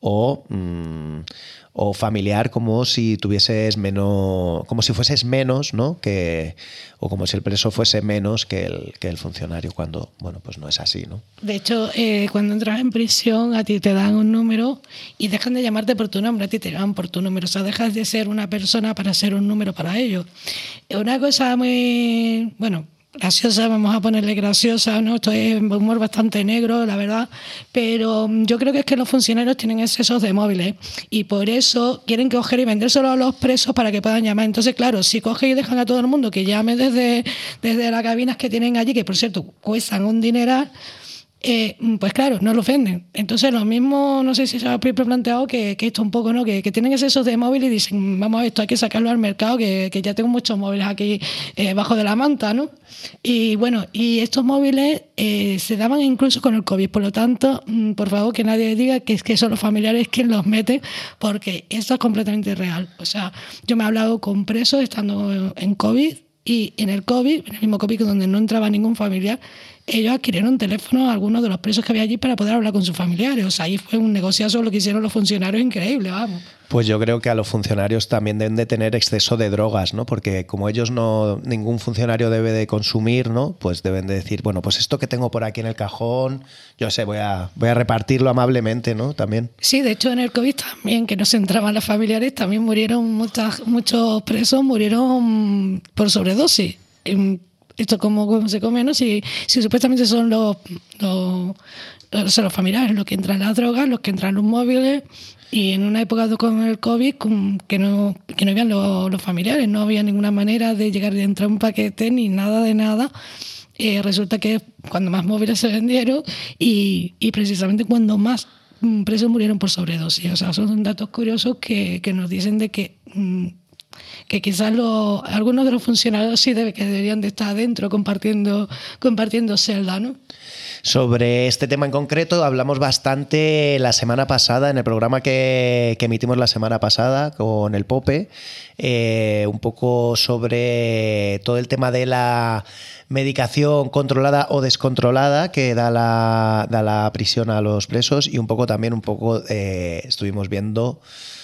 o familiar, como si tuvieses menos, como si fueses menos, ¿no? O como si el preso fuese menos que el funcionario, cuando, bueno, pues no es así, ¿no? De hecho, cuando entras en prisión, a ti te dan un número y dejan de llamarte por tu nombre, a ti te llaman por tu número. O sea, dejas de ser una persona para ser un número para ellos. Es una cosa muy, bueno, graciosa, vamos a ponerle graciosa, ¿no? Esto es un humor bastante negro, la verdad, pero yo creo que es que los funcionarios tienen excesos de móviles y por eso quieren coger y vendérselo a los presos para que puedan llamar. Entonces, claro, si cogen y dejan a todo el mundo que llame desde las cabinas que tienen allí, que por cierto cuestan un dineral, pues claro, no lo venden. Entonces lo mismo, no sé si se ha planteado que esto un poco, ¿no? Que tienen excesos de móvil y dicen, vamos a ver, esto hay que sacarlo al mercado, que ya tengo muchos móviles aquí bajo de la manta, ¿no? Y bueno, y estos móviles se daban incluso con el COVID, por lo tanto, por favor, que nadie diga que es que son los familiares quienes los meten, porque esto es completamente real. O sea, yo me he hablado con presos estando en COVID, y en el mismo COVID donde no entraba ningún familiar, ellos adquirieron teléfono a algunos de los presos que había allí para poder hablar con sus familiares. O sea, ahí fue un negociazo lo que hicieron los funcionarios, increíble, vamos. Pues yo creo que a los funcionarios también deben de tener exceso de drogas, ¿no? Porque como ellos ningún funcionario debe de consumir, ¿no? Pues deben de decir, bueno, pues esto que tengo por aquí en el cajón, yo sé, voy a repartirlo amablemente, ¿no? También. Sí, de hecho en el COVID también, que no se entraban los familiares, también murieron muchos presos, murieron por sobredosis. Esto como se come, ¿no? Si supuestamente son los familiares los que entran las drogas, los que entran los móviles, y en una época con el COVID que no habían los familiares, no había ninguna manera de llegar y entrar un paquete ni nada de nada. Resulta que cuando más móviles se vendieron y precisamente cuando más presos murieron por sobredosis. O sea, son datos curiosos que nos dicen de que quizás algunos de los funcionarios sí que deberían de estar adentro compartiendo celda, ¿no? Sobre este tema en concreto hablamos bastante la semana pasada, en el programa que emitimos la semana pasada con el Pope, un poco sobre todo el tema de la medicación controlada o descontrolada que da la prisión a los presos, y un poco estuvimos viendo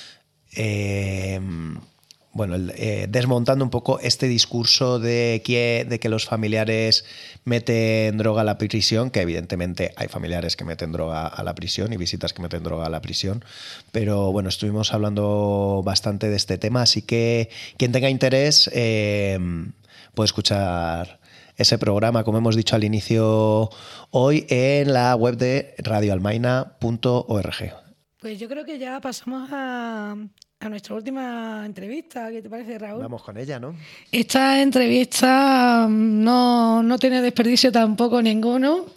desmontando un poco este discurso de que los familiares meten droga a la prisión, que evidentemente hay familiares que meten droga a la prisión y visitas que meten droga a la prisión, pero bueno, estuvimos hablando bastante de este tema, así que quien tenga interés puede escuchar ese programa, como hemos dicho al inicio hoy, en la web de radioalmaina.org. Pues yo creo que ya pasamos a nuestra última entrevista. ¿Qué te parece, Raúl? Vamos con ella, ¿no? Esta entrevista no tiene desperdicio tampoco ninguno.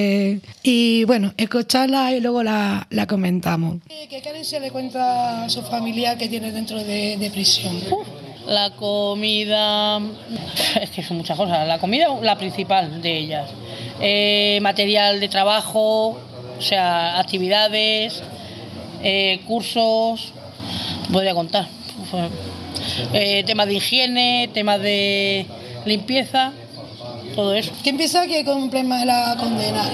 Y bueno, escucharla y luego la comentamos. ¿Qué carencia le cuenta a su familia que tiene dentro de prisión? La comida, es que son muchas cosas. La comida, la principal de ellas. Material de trabajo, o sea, actividades, cursos. Podría contar. Temas de higiene, temas de limpieza, todo eso. ¿Quién piensa que cumple más la condena?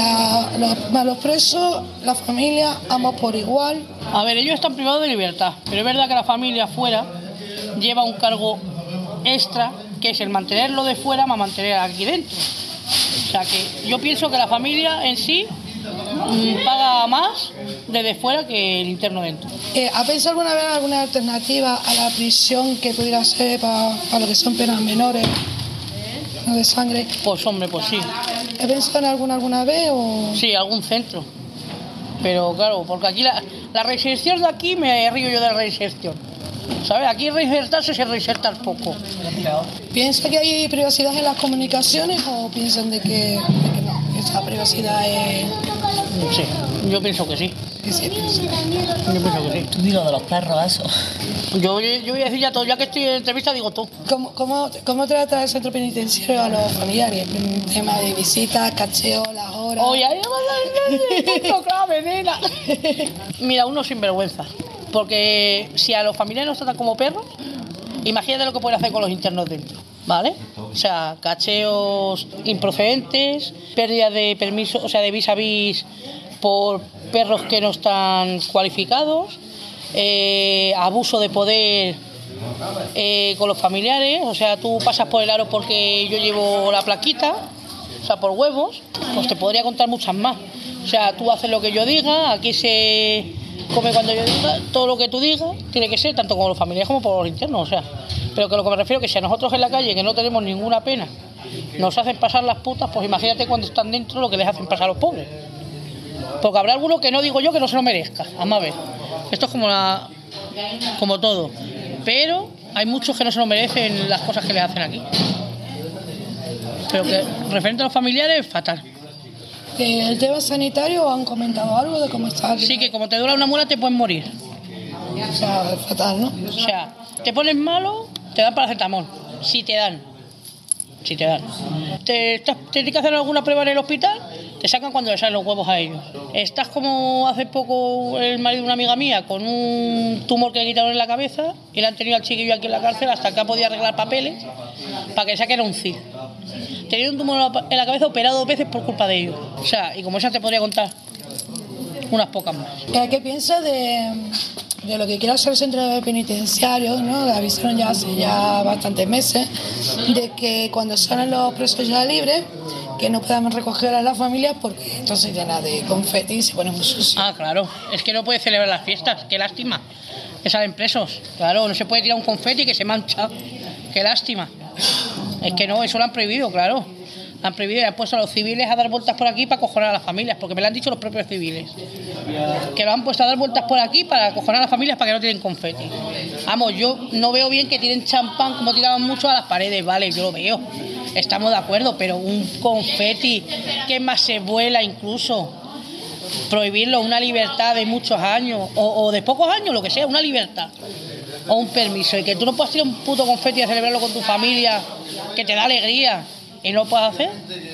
Los presos, la familia, ambos por igual. A ver, ellos están privados de libertad, pero es verdad que la familia afuera lleva un cargo extra, que es el mantenerlo de fuera más mantener aquí dentro. O sea que yo pienso que la familia en sí paga más desde fuera que el interno dentro. ¿Ha pensado alguna vez alguna alternativa a la prisión que pudiera ser para lo que son penas menores, no de sangre? Pues hombre, pues sí. ¿He pensado en alguna vez o...? Sí, algún centro. Pero claro, porque aquí la reinserción de aquí me río yo de la reinserción. ¿Sabes? Aquí reinsertarse se reinsertar poco. ¿Piensa que hay privacidad en las comunicaciones o piensan de que no? Que esa privacidad es... Sí, yo pienso que sí. Sí, yo pienso que sí. Tú di lo de los perros, eso. Yo voy a decir ya todo, ya que estoy en entrevista digo todo. ¿Cómo trata el centro penitenciario a los familiares? El tema de visitas, cacheo, las horas... Oye, ahí va clave, nena. Mira, uno sinvergüenza. Porque si a los familiares nos tratan como perros, imagínate lo que pueden hacer con los internos dentro, ¿vale? O sea, cacheos improcedentes, pérdida de permiso, o sea, de vis a vis por perros que no están cualificados, abuso de poder con los familiares. O sea, tú pasas por el aro porque yo llevo la plaquita, o sea, por huevos, pues te podría contar muchas más. O sea, tú haces lo que yo diga, aquí se come cuando yo diga, todo lo que tú digas tiene que ser tanto con los familiares como por los internos, o sea, pero que lo que me refiero es que si a nosotros en la calle, que no tenemos ninguna pena, nos hacen pasar las putas, pues imagínate cuando están dentro lo que les hacen pasar a los pobres, porque habrá alguno que no digo yo que no se lo merezca, vamos a ver, esto es como todo, pero hay muchos que no se lo merecen las cosas que les hacen aquí, pero que referente a los familiares, fatal. ¿El tema sanitario han comentado algo de cómo está? Sí, que como te dura una muela te puedes morir. O sea, es fatal, ¿no? O sea, te pones malo, te dan paracetamol. Si te dan. Te tienes que hacer alguna prueba en el hospital, te sacan cuando le salen los huevos a ellos. Estás como hace poco el marido de una amiga mía con un tumor que le quitaron en la cabeza y le han tenido al chiquillo aquí en la cárcel hasta que ha podido arreglar papeles para que le saquen un CID. Tenía un tumor en la cabeza operado 2 veces por culpa de ellos. O sea, y como esa te podría contar unas pocas más. ¿Qué piensas de lo que quiere hacer el centro penitenciario, ¿no? Le avisaron ya hace bastantes meses de que cuando salen los presos ya libres, que no puedan recoger a las familias porque entonces llena de confeti y se pone muy sucio. Ah, claro. Es que no puede celebrar las fiestas. Qué lástima. Que salen presos. Claro, no se puede tirar un confeti que se mancha. Qué lástima. Es que no, eso lo han prohibido, claro. Han prohibido y han puesto a los civiles a dar vueltas por aquí para acojonar a las familias, porque me lo han dicho los propios civiles. Que lo han puesto a dar vueltas por aquí para acojonar a las familias para que no tiren confeti. Vamos, yo no veo bien que tiren champán como tiraban mucho a las paredes, vale, yo lo veo. Estamos de acuerdo, pero un confeti que más se vuela incluso. Prohibirlo, una libertad de muchos años, o de pocos años, lo que sea, una libertad. O un permiso, y que tú no puedas tirar un puto confeti a celebrarlo con tu familia, que te da alegría, y no lo puedes hacer.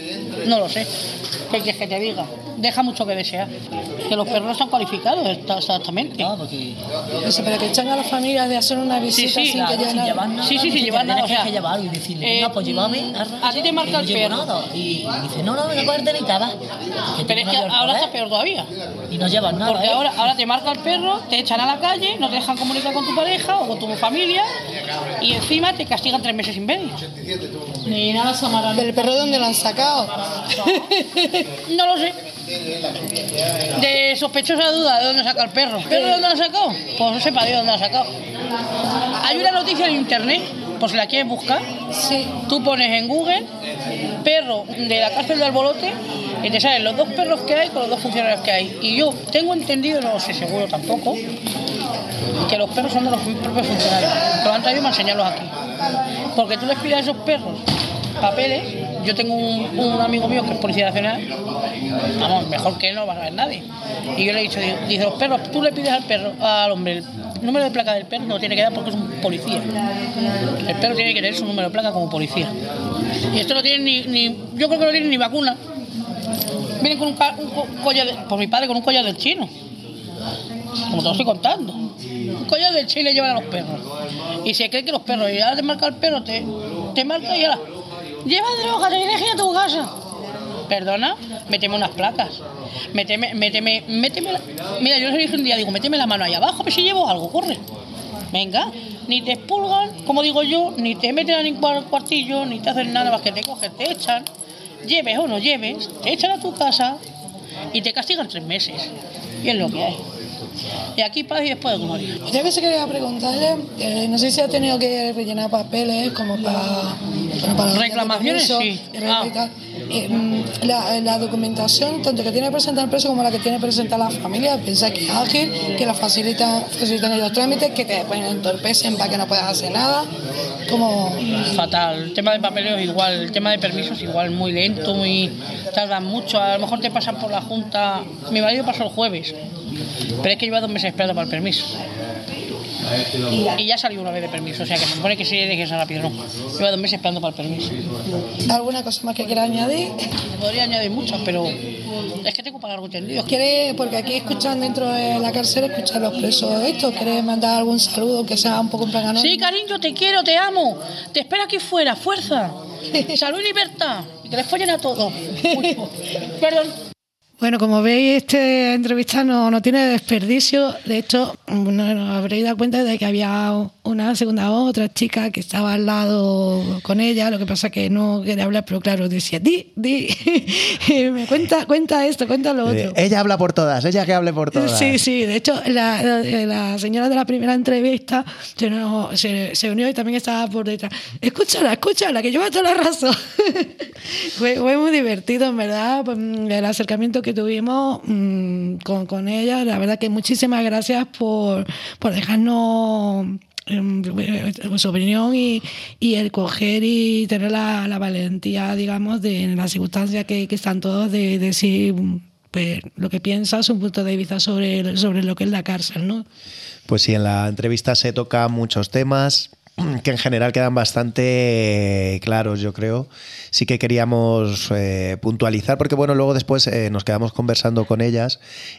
No lo sé. ¿Qué quieres que te diga? Deja mucho que desear. Que los perros no están cualificados exactamente. Eso, pero que echan a las familias de hacer una visita sin que lleven nada. Sí, sin llevar nada. O sea, que llevarlo y decirle, venga, pues llévame. A ti te marca el perro. Nada. Y dice, no, venga, cógete ni nada. Pero es que ahora está peor todavía. Y no llevan nada. Porque ahora te marca el perro, te echan a la calle, no te dejan comunicar con tu pareja o con tu familia y encima te castigan 3 meses sin venir. Ni nada samarán. ¿Pero el perro dónde lo han sacado? No lo sé. De sospechosa duda, ¿de dónde saca el perro? ¿Pero de dónde lo ha sacado? Pues no sepa de dónde lo ha sacado. Hay una noticia en internet, por si la quieres buscar. Sí. Tú pones en Google perro de la cárcel de Albolote y te salen los 2 perros que hay con los 2 funcionarios que hay. Y yo tengo entendido, no lo sé seguro tampoco, que los perros son de los propios funcionarios. Pero han traído a enseñarlos aquí. Porque tú les pides a esos perros papeles. Yo tengo un amigo mío que es policía nacional, vamos, mejor que él no va a saber nadie. Y yo le he dicho, dice, los perros, tú le pides al hombre el número de placa del perro, no lo tiene que dar porque es un policía. El perro tiene que tener su número de placa como policía. Y esto no tiene yo creo que no tiene ni vacuna. Vienen con un collar, por mi padre, con un collar del chino. Como te lo estoy contando. Un collar del chino le llevan a los perros. Y se cree que los perros, y ahora te marca el perro, te marca y ahora, lleva droga, te vienes a tu casa. Perdona, méteme unas placas. Méteme mira, yo les dije un día, digo, méteme la mano ahí abajo, a ver si llevo algo, corre. Venga, ni te expulgan, como digo yo, ni te meten a ningún cuartillo, ni te hacen nada más que te cogen, te echan. Lleves o no lleves, te echan a tu casa y te castigan 3 meses. Y es lo que hay. Y aquí paz y después de gloria. Otra vez quería preguntarle, no sé si ha tenido que rellenar papeles como para reclamaciones, sí. La documentación, tanto que tiene que presentar el preso como la que tiene que presentar la familia, piensa que es ágil, que la facilitan los trámites, que te después entorpecen para que no puedas hacer nada. Como... Fatal. El tema de papeleo es igual, el tema de permisos igual, muy lento, tardan mucho. A lo mejor te pasan por la junta. Mi marido pasó el jueves, pero es que lleva 2 meses esperando para el permiso. Y ya salió una vez de permiso, o sea que se supone que sí tiene que ser rápido, no. Lleva 2 meses esperando para el permiso. ¿Alguna cosa más que quiera añadir? Podría añadir muchas, pero es que tengo para largo entendido. ¿Quiere, porque aquí escuchan dentro de la cárcel, escuchan los presos esto? ¿Quieres mandar algún saludo que sea un poco en plan anónimo? Sí, cariño, te quiero, te amo. Te espero aquí fuera, fuerza. Salud y libertad. Y que les follen a todos. Uy, perdón. Bueno, como veis, esta entrevista no tiene desperdicio. De hecho, no habréis dado cuenta de que había una segunda voz, otra chica que estaba al lado con ella. Lo que pasa que no quería hablar, pero claro, decía, di, me cuenta esto, cuenta lo otro. Ella habla por todas, ella que hable por todas. Sí. De hecho, la señora de la primera entrevista se unió y también estaba por detrás. Escúchala, que lleva toda la razón. Fue muy divertido, en verdad, el acercamiento que tuvimos con ella. La verdad que muchísimas gracias por dejarnos su opinión y el coger y tener la valentía, digamos, de en las circunstancias que están todos, de decir pues, lo que piensa, su punto de vista sobre lo que es la cárcel, ¿no? Pues sí, en la entrevista se tocan muchos temas que en general quedan bastante claros, yo creo. Sí que queríamos puntualizar, porque bueno, luego después nos quedamos conversando con ellas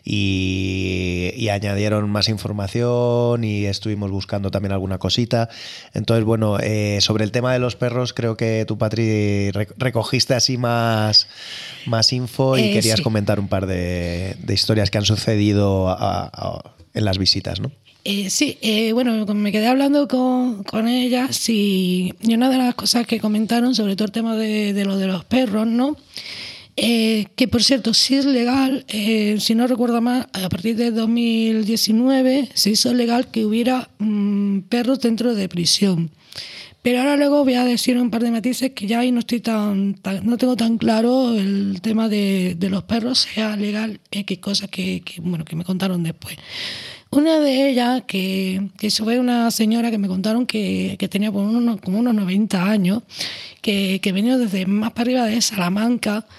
y añadieron más información y estuvimos buscando también alguna cosita. Entonces, bueno, sobre el tema de los perros, creo que tú, Patri, recogiste así más info y querías comentar un par de historias que han sucedido en las visitas, ¿no? Bueno, me quedé hablando con ellas y una de las cosas que comentaron, sobre todo el tema de lo de los perros, ¿no? Que por cierto, sí es legal, si no recuerdo mal, a partir de 2019 se hizo legal que hubiera perros dentro de prisión. Pero ahora luego voy a decir un par de matices que ya ahí no no tengo tan claro el tema de los perros, sea legal, que cosas que me contaron después. Una de ellas, que fue una señora que me contaron que tenía como unos 90 años, que venía desde más para arriba de Salamanca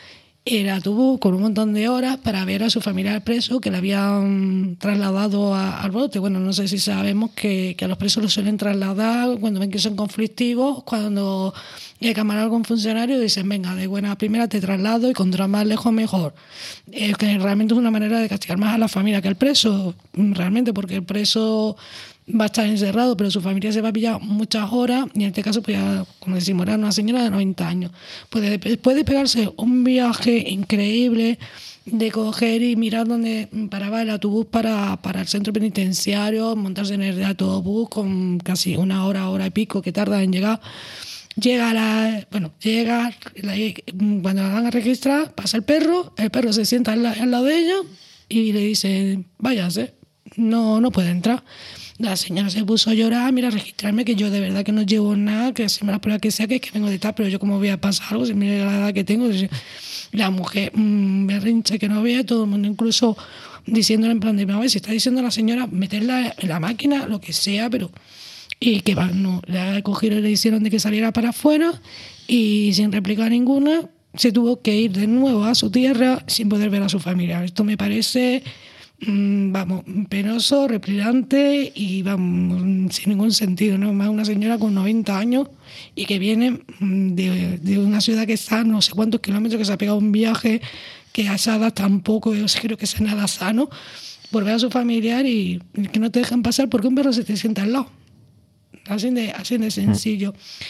el autobús con un montón de horas para ver a su familiar preso que le habían trasladado al bote. Bueno, no sé si sabemos que a los presos los suelen trasladar cuando ven que son conflictivos, cuando hay que amar a algún funcionario dicen, venga, de buena primera te traslado y contra más lejos mejor. Que realmente es una manera de castigar más a la familia que al preso, realmente, porque el preso va a estar encerrado, pero su familia se va a pillar muchas horas y en este caso, pues ya, como decimos, era una señora de 90 años. Puede pegarse un viaje increíble de coger y mirar dónde paraba el autobús para el centro penitenciario, montarse en el autobús con casi una hora y pico que tarda en llegar. Llega, cuando la van a registrar, pasa el perro se sienta al lado de ella y le dice, váyase, no puede entrar. La señora se puso a llorar, mira, a registrarme, que yo de verdad que no llevo nada, que si me la prueba que sea, que es que vengo de tal, pero yo como voy a pasar algo, si mira la edad que tengo. La mujer me rinche que no vea, todo el mundo incluso diciéndole en plan de, a ver, si está diciendo la señora, meterla en la máquina, lo que sea, pero... Y que no, la cogieron y le hicieron de que saliera para afuera y sin réplica ninguna se tuvo que ir de nuevo a su tierra sin poder ver a su familia. Esto me parece... penoso, repugnante y sin ningún sentido, ¿no? Más una señora con 90 años y que viene de una ciudad que está no sé cuántos kilómetros, que se ha pegado un viaje que a esa edad tampoco creo que sea nada sano, por ver a su familiar y que no te dejan pasar porque un perro se te sienta al lado. Así de sencillo.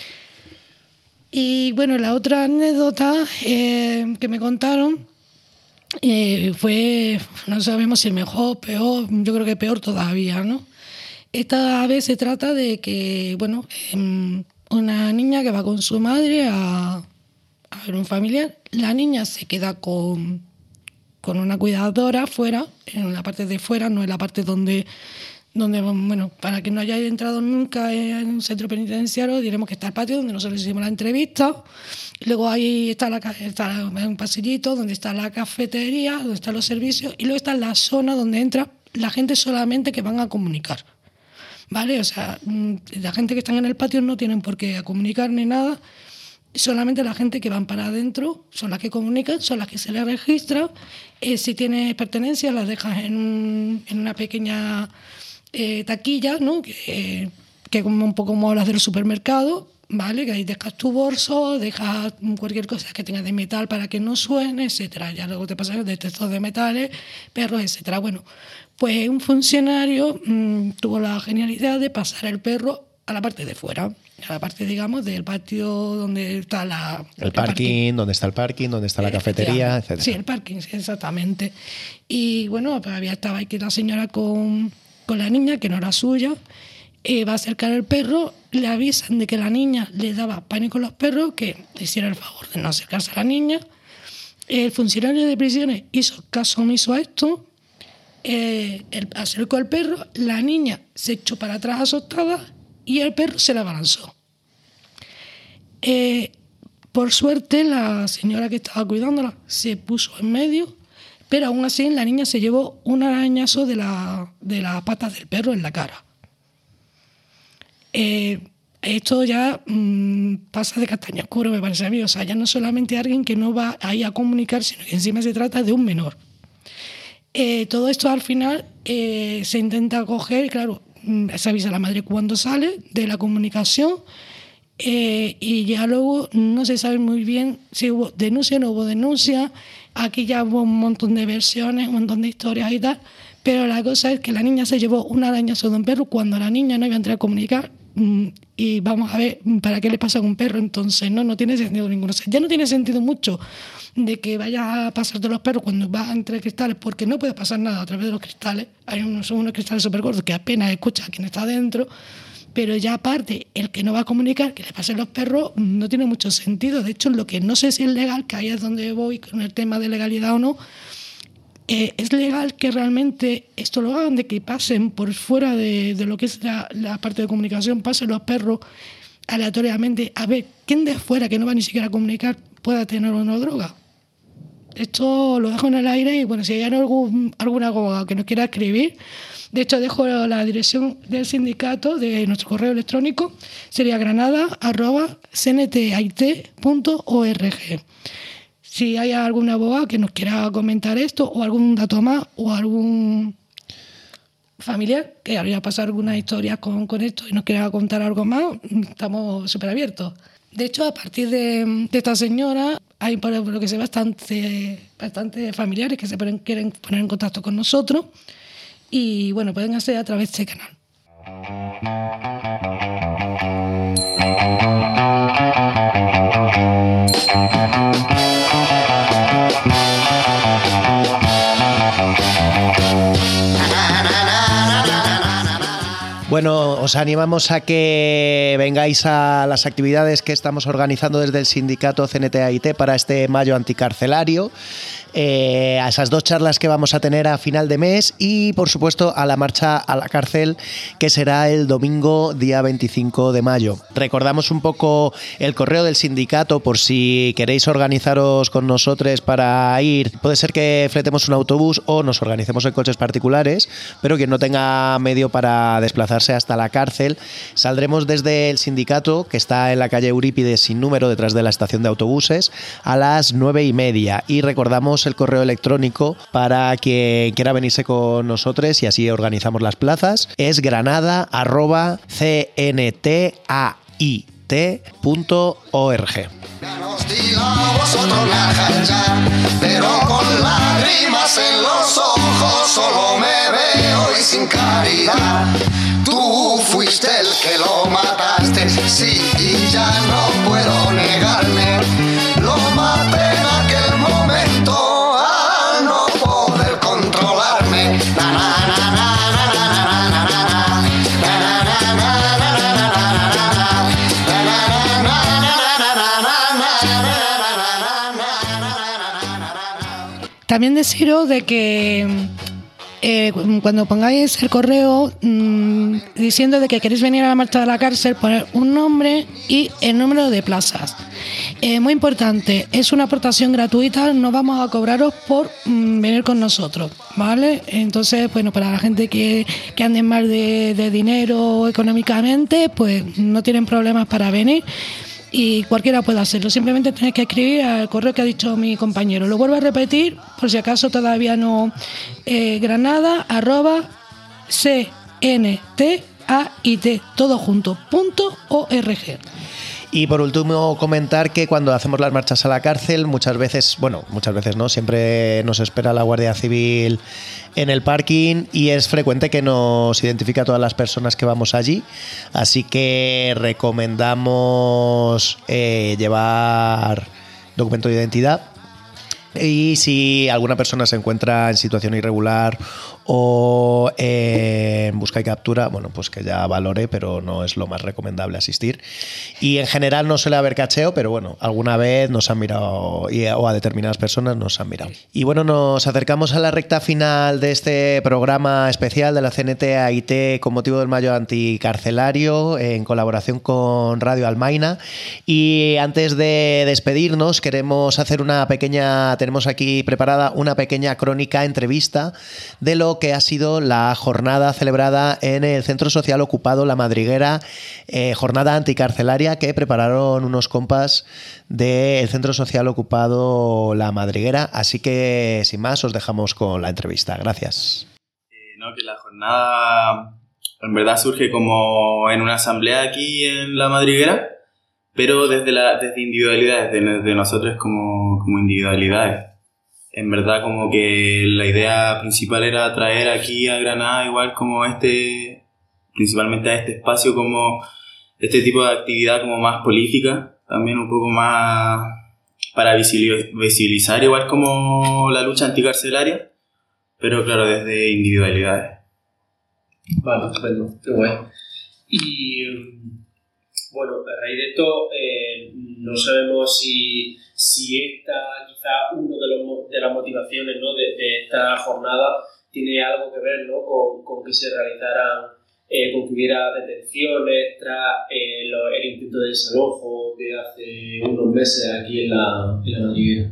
Y bueno, la otra anécdota que me contaron fue, no sabemos si mejor, peor, yo creo que peor todavía, ¿no? Esta vez se trata de que, bueno, una niña que va con su madre a ver un familiar, la niña se queda con una cuidadora fuera, en la parte de fuera, no en la parte donde, bueno, para que no haya entrado nunca en un centro penitenciario, diremos que está el patio donde nosotros hicimos la entrevista. Luego ahí está un pasillito donde está la cafetería, donde están los servicios, y luego está la zona donde entra la gente solamente que van a comunicar, ¿vale? O sea, la gente que están en el patio no tienen por qué comunicar ni nada, solamente la gente que van para adentro son las que comunican, son las que se les registra. Si tienes pertenencias las dejas en una pequeña taquilla, ¿no? Que como un poco como las del supermercado, ¿vale? Que ahí dejas tu bolso, dejas cualquier cosa que tengas de metal para que no suene, etcétera. Ya luego te pasas detectores de metales, perros, etcétera. Bueno, pues un funcionario tuvo la genialidad de pasar el perro a la parte de fuera, a la parte, digamos, del patio donde está el parking, donde está el parking, donde está la cafetería, etcétera. Sí, el parking, sí, exactamente. Y bueno, pues estaba aquí la señora con la niña, que no era suya. Va a acercar el perro, le avisan de que la niña le daba pánico a los perros, que le hiciera el favor de no acercarse a la niña. El funcionario de prisiones hizo caso omiso a esto, acercó al perro, la niña se echó para atrás asustada y el perro se la abalanzó. Por suerte, la señora que estaba cuidándola se puso en medio, pero aún así la niña se llevó un arañazo de las patas del perro en la cara. Esto ya pasa de castaña oscuro, me parece a mí. O sea, ya no solamente alguien que no va ahí a comunicar, sino que encima se trata de un menor. Todo esto al final se intenta coger, claro, se avisa a la madre cuando sale de la comunicación y ya luego no se sabe muy bien si hubo denuncia o no hubo denuncia. Aquí ya hubo un montón de versiones, un montón de historias y tal, pero la cosa es que la niña se llevó un arañazo de un perro cuando la niña no iba a entrar a comunicar. Y vamos a ver para qué le pasa a un perro. Entonces no tiene sentido ninguno. O sea, ya no tiene sentido mucho de que vayas a pasarte los perros cuando vas entre cristales, porque no puede pasar nada a través de los cristales. Son unos cristales súper gordos que apenas escucha a quien está dentro, pero ya aparte el que no va a comunicar que le pasen los perros no tiene mucho sentido. De hecho, lo que no sé si es legal, que ahí es donde voy con el tema de legalidad o no, es legal que realmente esto lo hagan, de que pasen por fuera de lo que es la parte de comunicación, pasen los perros aleatoriamente a ver quién de fuera, que no va ni siquiera a comunicar, pueda tener o no droga. Esto lo dejo en el aire y bueno, si hay alguna abogado que nos quiera escribir, de hecho dejo la dirección del sindicato de nuestro correo electrónico, sería granada@cntit.org. si hay algún abogado que nos quiera comentar esto, o algún dato más, o algún familiar que habría pasado alguna historia con esto y nos quiera contar algo más, estamos súper abiertos. De hecho, a partir de esta señora, hay por lo que sé bastante familiares que quieren poner en contacto con nosotros y bueno, pueden hacer a través de este canal. Bueno, os animamos a que vengáis a las actividades que estamos organizando desde el sindicato CNT-AIT para este mayo anticarcelario, a esas 2 charlas que vamos a tener a final de mes y, por supuesto, a la marcha a la cárcel que será el domingo día 25 de mayo. Recordamos un poco el correo del sindicato por si queréis organizaros con nosotros para ir. Puede ser que fletemos un autobús o nos organicemos en coches particulares, pero quien no tenga medio para desplazarse hasta la cárcel, saldremos desde el sindicato, que está en la calle Eurípides sin número, detrás de la estación de autobuses, a las 9:30. Y recordamos el correo electrónico para quien quiera venirse con nosotros y así organizamos las plazas. Es granada@cntait.org. Pero con lágrimas en los ojos solo me veo y sin caridad. Tú fuiste el que lo mataste, sí, y ya no puedo negarme. Lo maté en aquel momento al no poder controlarme. Na, na, na, na, na, na, na, na, na, na. También deciros de que cuando pongáis el correo diciendo de que queréis venir a la marcha de la cárcel, poner un nombre y el número de plazas. Muy importante, es una aportación gratuita, no vamos a cobraros por venir con nosotros, ¿vale? Entonces, bueno, para la gente que ande mal de dinero económicamente, pues no tienen problemas para venir. Y cualquiera puede hacerlo, simplemente tenéis que escribir al correo que ha dicho mi compañero. Lo vuelvo a repetir, por si acaso todavía no, granada@cntait, todo junto, .org. Y por último, comentar que cuando hacemos las marchas a la cárcel, muchas veces no, siempre nos espera la Guardia Civil en el parking y es frecuente que nos identifique a todas las personas que vamos allí. Así que recomendamos llevar documento de identidad. Y si alguna persona se encuentra en situación irregular o en busca y captura, bueno, pues que ya valore, pero no es lo más recomendable asistir. Y en general no suele haber cacheo, pero bueno, alguna vez nos han mirado o a determinadas personas nos han mirado. Y bueno, nos acercamos a la recta final de este programa especial de la CNT-AIT con motivo del Mayo Anticarcelario en colaboración con Radio Almaina. Y antes de despedirnos queremos hacer tenemos aquí preparada una pequeña crónica entrevista de lo que ha sido la jornada celebrada en el Centro Social Ocupado La Madriguera, jornada anticarcelaria que prepararon unos compas del Centro Social Ocupado La Madriguera. Así que, sin más, os dejamos con la entrevista. Gracias. Que la jornada en verdad surge como en una asamblea aquí en La Madriguera, pero desde individualidades, desde nosotros como individualidades. En verdad como que la idea principal era traer aquí a Granada igual como principalmente a este espacio como este tipo de actividad como más política, también un poco más para visibilizar igual como la lucha anticarcelaria, pero claro, desde individualidades. Vale, estupendo, qué bueno. Y bueno, a raíz de esto no sabemos si esta quizá uno de las motivaciones, ¿no? de esta jornada tiene algo que ver, ¿no? con que se realizaran, con que hubiera detenciones tras el intento de desalojo de hace unos meses aquí en la Madriguera.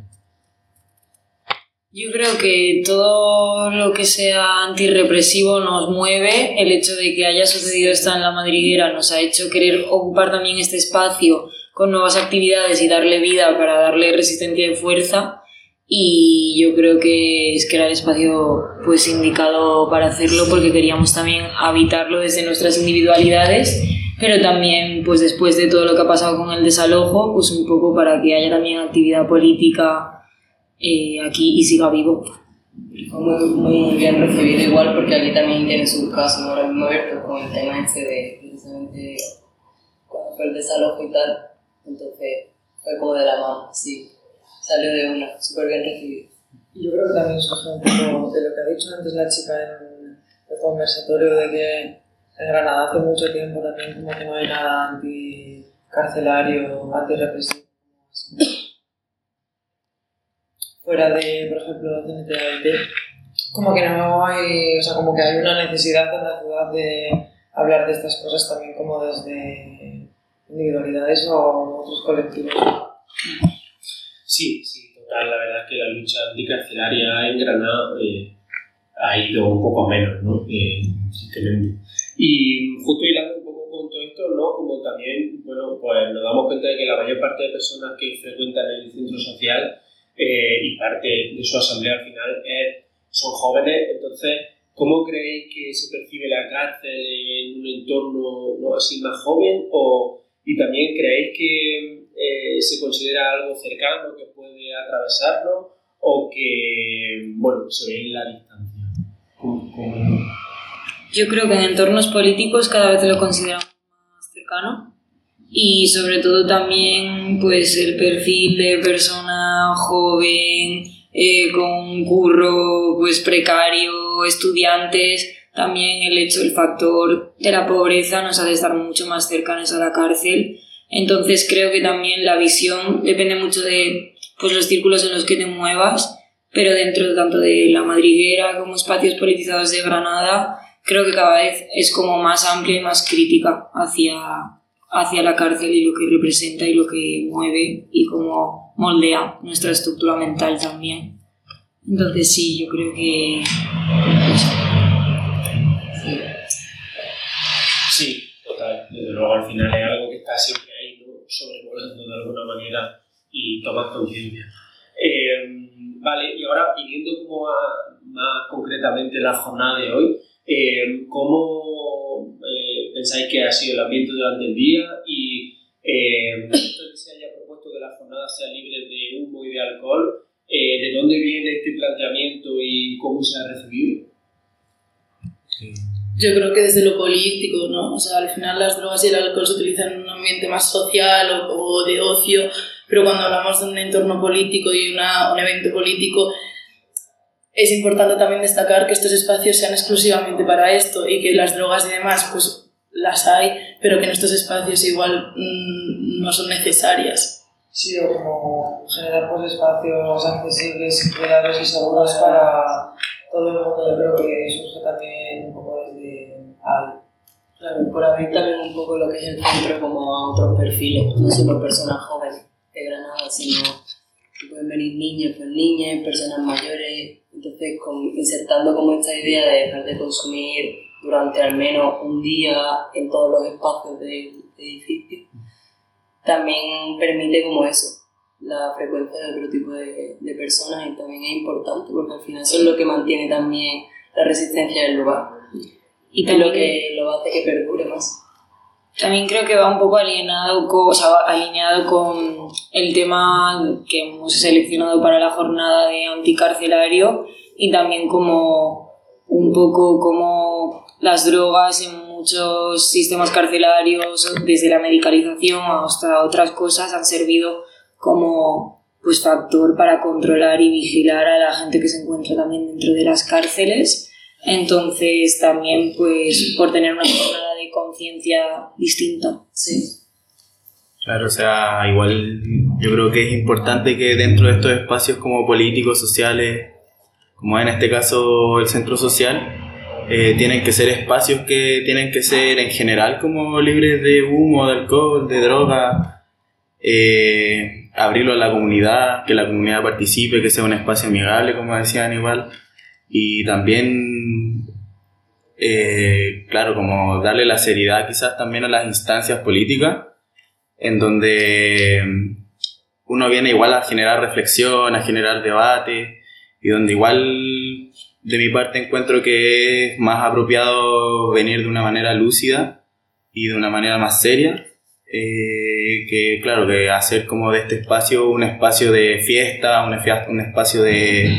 Yo creo que todo lo que sea antirrepresivo nos mueve. El hecho de que haya sucedido esto en La Madriguera nos ha hecho querer ocupar también este espacio con nuevas actividades y darle vida para darle resistencia y fuerza. Y yo creo que era el espacio pues indicado para hacerlo, porque queríamos también habitarlo desde nuestras individualidades, pero también pues después de todo lo que ha pasado con el desalojo, pues un poco para que haya también actividad política aquí y siga vivo. Fue muy bien recibido igual, porque aquí también tiene sus casos ahora mismo abiertos con el tema ese de precisamente cuando fue el desalojo y tal, entonces fue como de la mano, sí. Salió de una, súper bien recibido. Yo creo que también surge un poco de lo que ha dicho antes la chica en el conversatorio, de que en Granada hace mucho tiempo también como que no hay nada anticarcelario, antirrepresivo. Fuera de, por ejemplo, CNT, como que no hay, o sea, como que hay una necesidad en la ciudad de hablar de estas cosas también como desde individualidades o otros colectivos. Sí, total. La verdad es que la lucha anticarcelaria en Granada ha ido un poco a menos, ¿no? Simplemente. Y justo hilando un poco con todo esto, ¿no? Como también, bueno, pues nos damos cuenta de que la mayor parte de personas que frecuentan el centro social y parte de su asamblea al final son jóvenes. Entonces, ¿cómo creéis que se percibe la cárcel en un entorno, ¿no?, así más joven? ¿Y también creéis que se considera algo cercano que puede atravesarlo, o que, bueno, se ve en la distancia? Yo creo que en entornos políticos cada vez lo consideramos más cercano, y sobre todo también pues el perfil de persona joven, con un curro pues precario, estudiantes. También el factor de la pobreza nos hace estar mucho más cercanos a la cárcel. Entonces creo que también la visión depende mucho de pues los círculos en los que te muevas, pero dentro tanto de la Madriguera como espacios politizados de Granada, creo que cada vez es como más amplia y más crítica hacia la cárcel y lo que representa y lo que mueve y cómo moldea nuestra estructura mental también. Entonces sí, yo creo que... Sí, total. Desde luego al final es algo que está siempre ahí, ¿no?, sobrevolando de alguna manera, y tomas conciencia. Vale, y ahora viniendo como más concretamente la jornada de hoy, ¿cómo pensáis que ha sido el ambiente durante el día? Y esto que se haya propuesto que la jornada sea libre de humo y de alcohol, ¿de dónde viene este planteamiento y cómo se ha recibido? Yo creo que desde lo político, ¿no? O sea, al final las drogas y el alcohol se utilizan en un ambiente más social o de ocio, pero cuando hablamos de un entorno político y un evento político, es importante también destacar que estos espacios sean exclusivamente para esto, y que las drogas y demás, pues las hay, pero que en estos espacios igual no son necesarias. Sí, o como generar pues espacios accesibles, cuidados y seguros para todo el mundo. Yo creo que surge también un poco desde ahí. Claro, por abrir también un poco lo que es el centro como a otros perfiles, no solo personas jóvenes de Granada, sino que pueden venir niños, pues niñas, personas mayores. Entonces, insertando como esta idea de dejar de consumir durante al menos un día en todos los espacios del edificio, también permite como eso, la frecuencia de otro tipo de personas, y también es importante porque al final eso es lo que mantiene también la resistencia del lugar y también lo que lo hace que perdure más. También creo que va un poco alineado con el tema que hemos seleccionado para la jornada de anticarcelario, y también como un poco como las drogas en muchos sistemas carcelarios, desde la medicalización hasta otras cosas, han servido como pues factor para controlar y vigilar a la gente que se encuentra también dentro de las cárceles. Entonces también pues por tener una jornada de conciencia distinta. Sí. Claro, o sea, igual yo creo que es importante que dentro de estos espacios como políticos, sociales, como en este caso el centro social, tienen que ser espacios que tienen que ser en general como libres de humo, de alcohol, de droga, abrirlo a la comunidad, que la comunidad participe, que sea un espacio amigable, como decían igual, y también, claro, como darle la seriedad quizás también a las instancias políticas, en donde uno viene igual a generar reflexión, a generar debate, y donde igual de mi parte encuentro que es más apropiado venir de una manera lúcida y de una manera más seria, que claro, que hacer como de este espacio un espacio de fiesta, un espacio de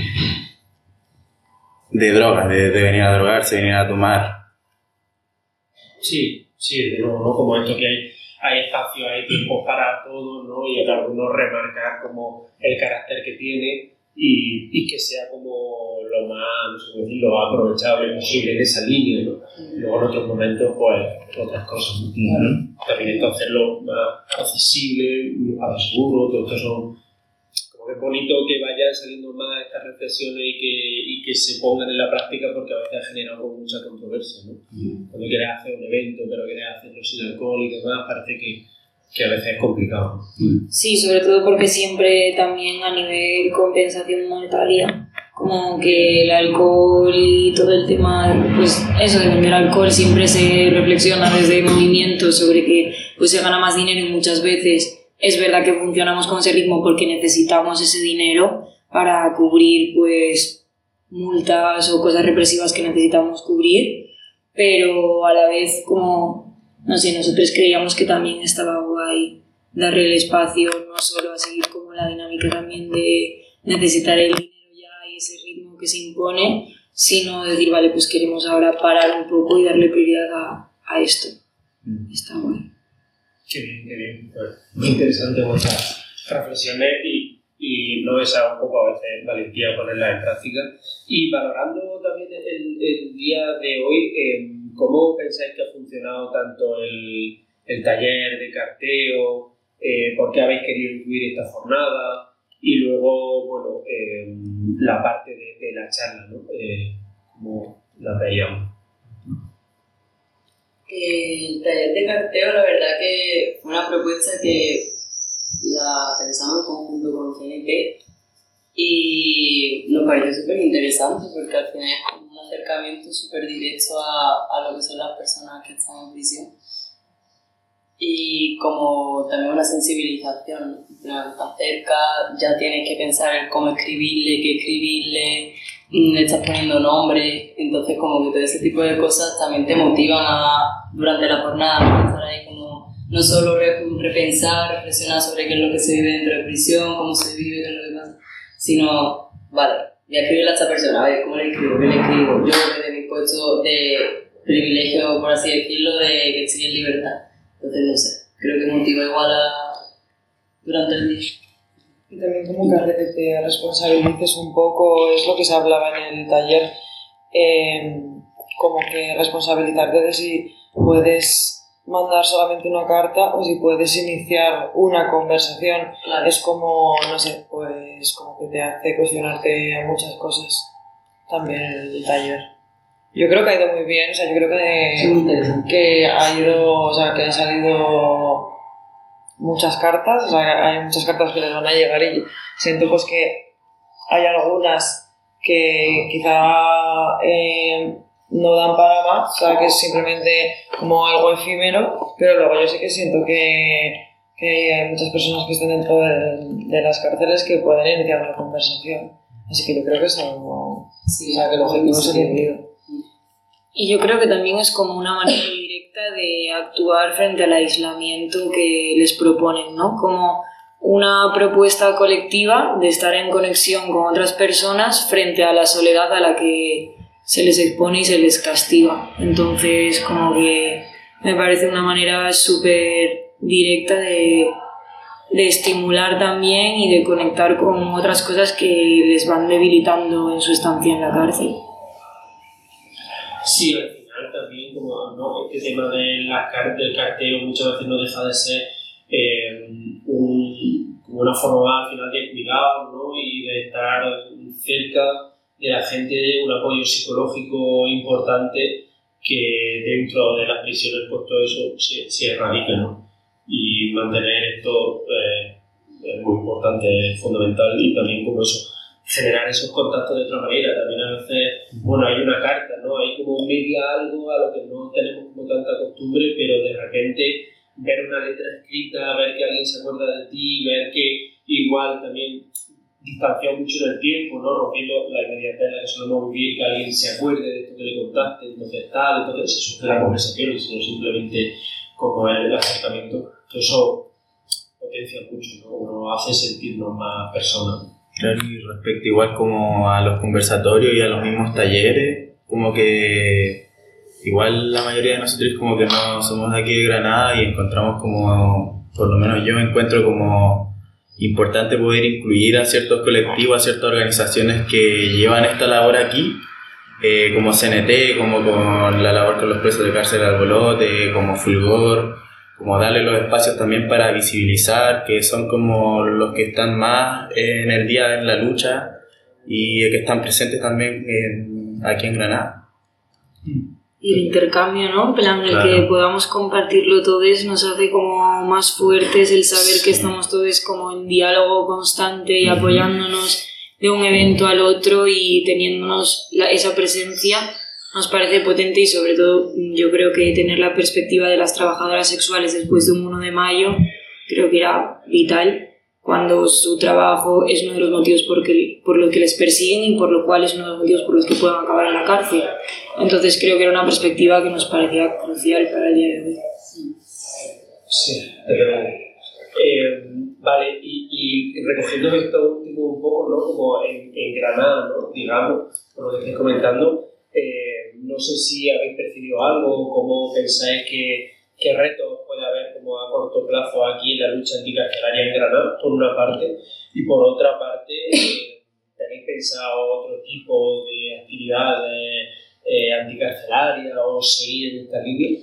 drogas, de venir a drogarse, venir a tomar. Sí, de nuevo, ¿no? Como esto que hay espacio, hay tiempo para todo, ¿no? Y claro, uno remarcar como el carácter que tiene y que sea como lo más, no sé cómo decirlo, aprovechable posible en esa línea, ¿no? Luego en otros momentos, pues, otras cosas, ¿no? También esto hacerlo más accesible, más seguro, todo esto son... Como que es bonito que vayan saliendo más estas reflexiones y que se pongan en la práctica, porque a veces ha generado mucha controversia, ¿no? Cuando quieres hacer un evento, pero quieres hacerlo sin alcohol y demás, parece que a veces es complicado. Sí, sobre todo porque siempre también a nivel compensación monetaria, como que el alcohol y todo el tema, pues eso de vender alcohol siempre se reflexiona desde el movimiento sobre que pues se gana más dinero y muchas veces es verdad que funcionamos con ese ritmo porque necesitamos ese dinero para cubrir pues multas o cosas represivas que necesitamos cubrir, pero a la vez como, no sé, nosotros creíamos que también estaba guay darle el espacio no solo a seguir como la dinámica también de necesitar el dinero ya y ese ritmo que se impone, sino decir, vale, pues queremos ahora parar un poco y darle prioridad a esto. Está guay. Qué bien. Muy interesante vuestras reflexiones y no esa un poco a veces valentía ponerlas en práctica. Y valorando también el día de hoy, ¿cómo pensáis que ha funcionado tanto el taller de carteo? ¿Por qué habéis querido incluir esta jornada? Y luego, bueno, la parte de la charla, ¿no? ¿Cómo la veíamos? El taller de carteo, la verdad que fue una propuesta que la pensamos en conjunto con CNP y nos pareció súper interesante porque al final es como un acercamiento súper directo a lo que son las personas que están en prisión y como también una sensibilización. Te acercas, ya tienes que pensar en cómo escribirle, qué escribirle, le estás poniendo nombres, entonces como que todo ese tipo de cosas también te motivan durante la jornada a estar ahí como no solo repensar, reflexionar sobre qué es lo que se vive dentro de prisión, cómo se vive, qué es lo que pasa, sino, vale, voy a escribirle a esta persona, a ver, ¿cómo le escribo? ¿Qué le escribo? Yo desde mi puesto de privilegio, por así decirlo, de que estoy en libertad. Entonces, no sé, creo que motiva igual durante el día. Y también como que te responsabilices un poco, es lo que se hablaba en el taller, como que responsabilizarte de si puedes mandar solamente una carta o si puedes iniciar una conversación. Claro. Es como, no sé, pues como que te hace cuestionarte muchas cosas también el taller. Yo creo que ha ido muy bien, o sea, yo creo que ha ido, o sea, que han salido muchas cartas, o sea, hay muchas cartas que les van a llegar y siento pues que hay algunas que quizá no dan para más, o sea, que es simplemente como algo efímero, pero luego yo sí que siento que hay muchas personas que están dentro de las cárceles que pueden iniciar una conversación, así que yo creo que es algo, sí, o sea, que el objetivo es entendido. Y yo creo que también es como una manera directa de actuar frente al aislamiento que les proponen, ¿no? Como una propuesta colectiva de estar en conexión con otras personas frente a la soledad a la que se les expone y se les castiga. Entonces, como que me parece una manera súper directa de estimular también y de conectar con otras cosas que les van debilitando en su estancia en la cárcel. Sí, al final también como ¿no? Este tema del carteo muchas veces no deja de ser como una forma al final de cuidado, ¿no? Y de estar cerca de la gente, un apoyo psicológico importante que dentro de las prisiones pues todo eso se erradica, ¿no? Y mantener esto es muy importante, es fundamental y también como eso generar esos contactos de otra manera. También a veces, bueno, hay una carta, ¿no? Hay como media algo a lo que no tenemos como tanta costumbre, pero de repente ver una letra escrita, ver que alguien se acuerda de ti, ver que igual también distanciado mucho del tiempo, ¿no? Rompiendo la inmediatez en la que solemos vivir, que alguien se acuerde de esto que le contaste, entonces tal, entonces se sucede la conversación, sino simplemente como el acercamiento. Eso potencia mucho, ¿no? Nos hace sentirnos más personas. Claro, y respecto igual como a los conversatorios y a los mismos talleres, como que igual la mayoría de nosotros como que no somos de aquí de Granada y encontramos como, por lo menos yo me encuentro como importante poder incluir a ciertos colectivos, a ciertas organizaciones que llevan esta labor aquí, como CNT, como con la labor con los presos de cárcel de Albolote, como Fulgor, como darle los espacios también para visibilizar, que son como los que están más en el día en la lucha y que están presentes también aquí en Granada. Y el intercambio, ¿no? En plan, el que podamos compartirlo todos nos hace como más fuertes, el saber que estamos todos como en diálogo constante y apoyándonos de un evento al otro y teniéndonos esa presencia nos parece potente y sobre todo yo creo que tener la perspectiva de las trabajadoras sexuales después de un 1 de mayo creo que era vital cuando su trabajo es uno de los motivos por lo que les persiguen y por lo cual es uno de los motivos por los que pueden acabar en la cárcel. Entonces creo que era una perspectiva que nos parecía crucial para el día de hoy. Sí, pero vale, y recogiendo esto último un poco, ¿no? Como en Granada, ¿no? Digamos, por lo que estáis comentando, no sé si habéis percibido algo, cómo pensáis qué retos puede haber como a corto plazo aquí en la lucha anticarcelaria en Granada, por una parte, y por otra parte, ¿tenéis pensado otro tipo de actividades anticarcelarias o seguir en esta línea?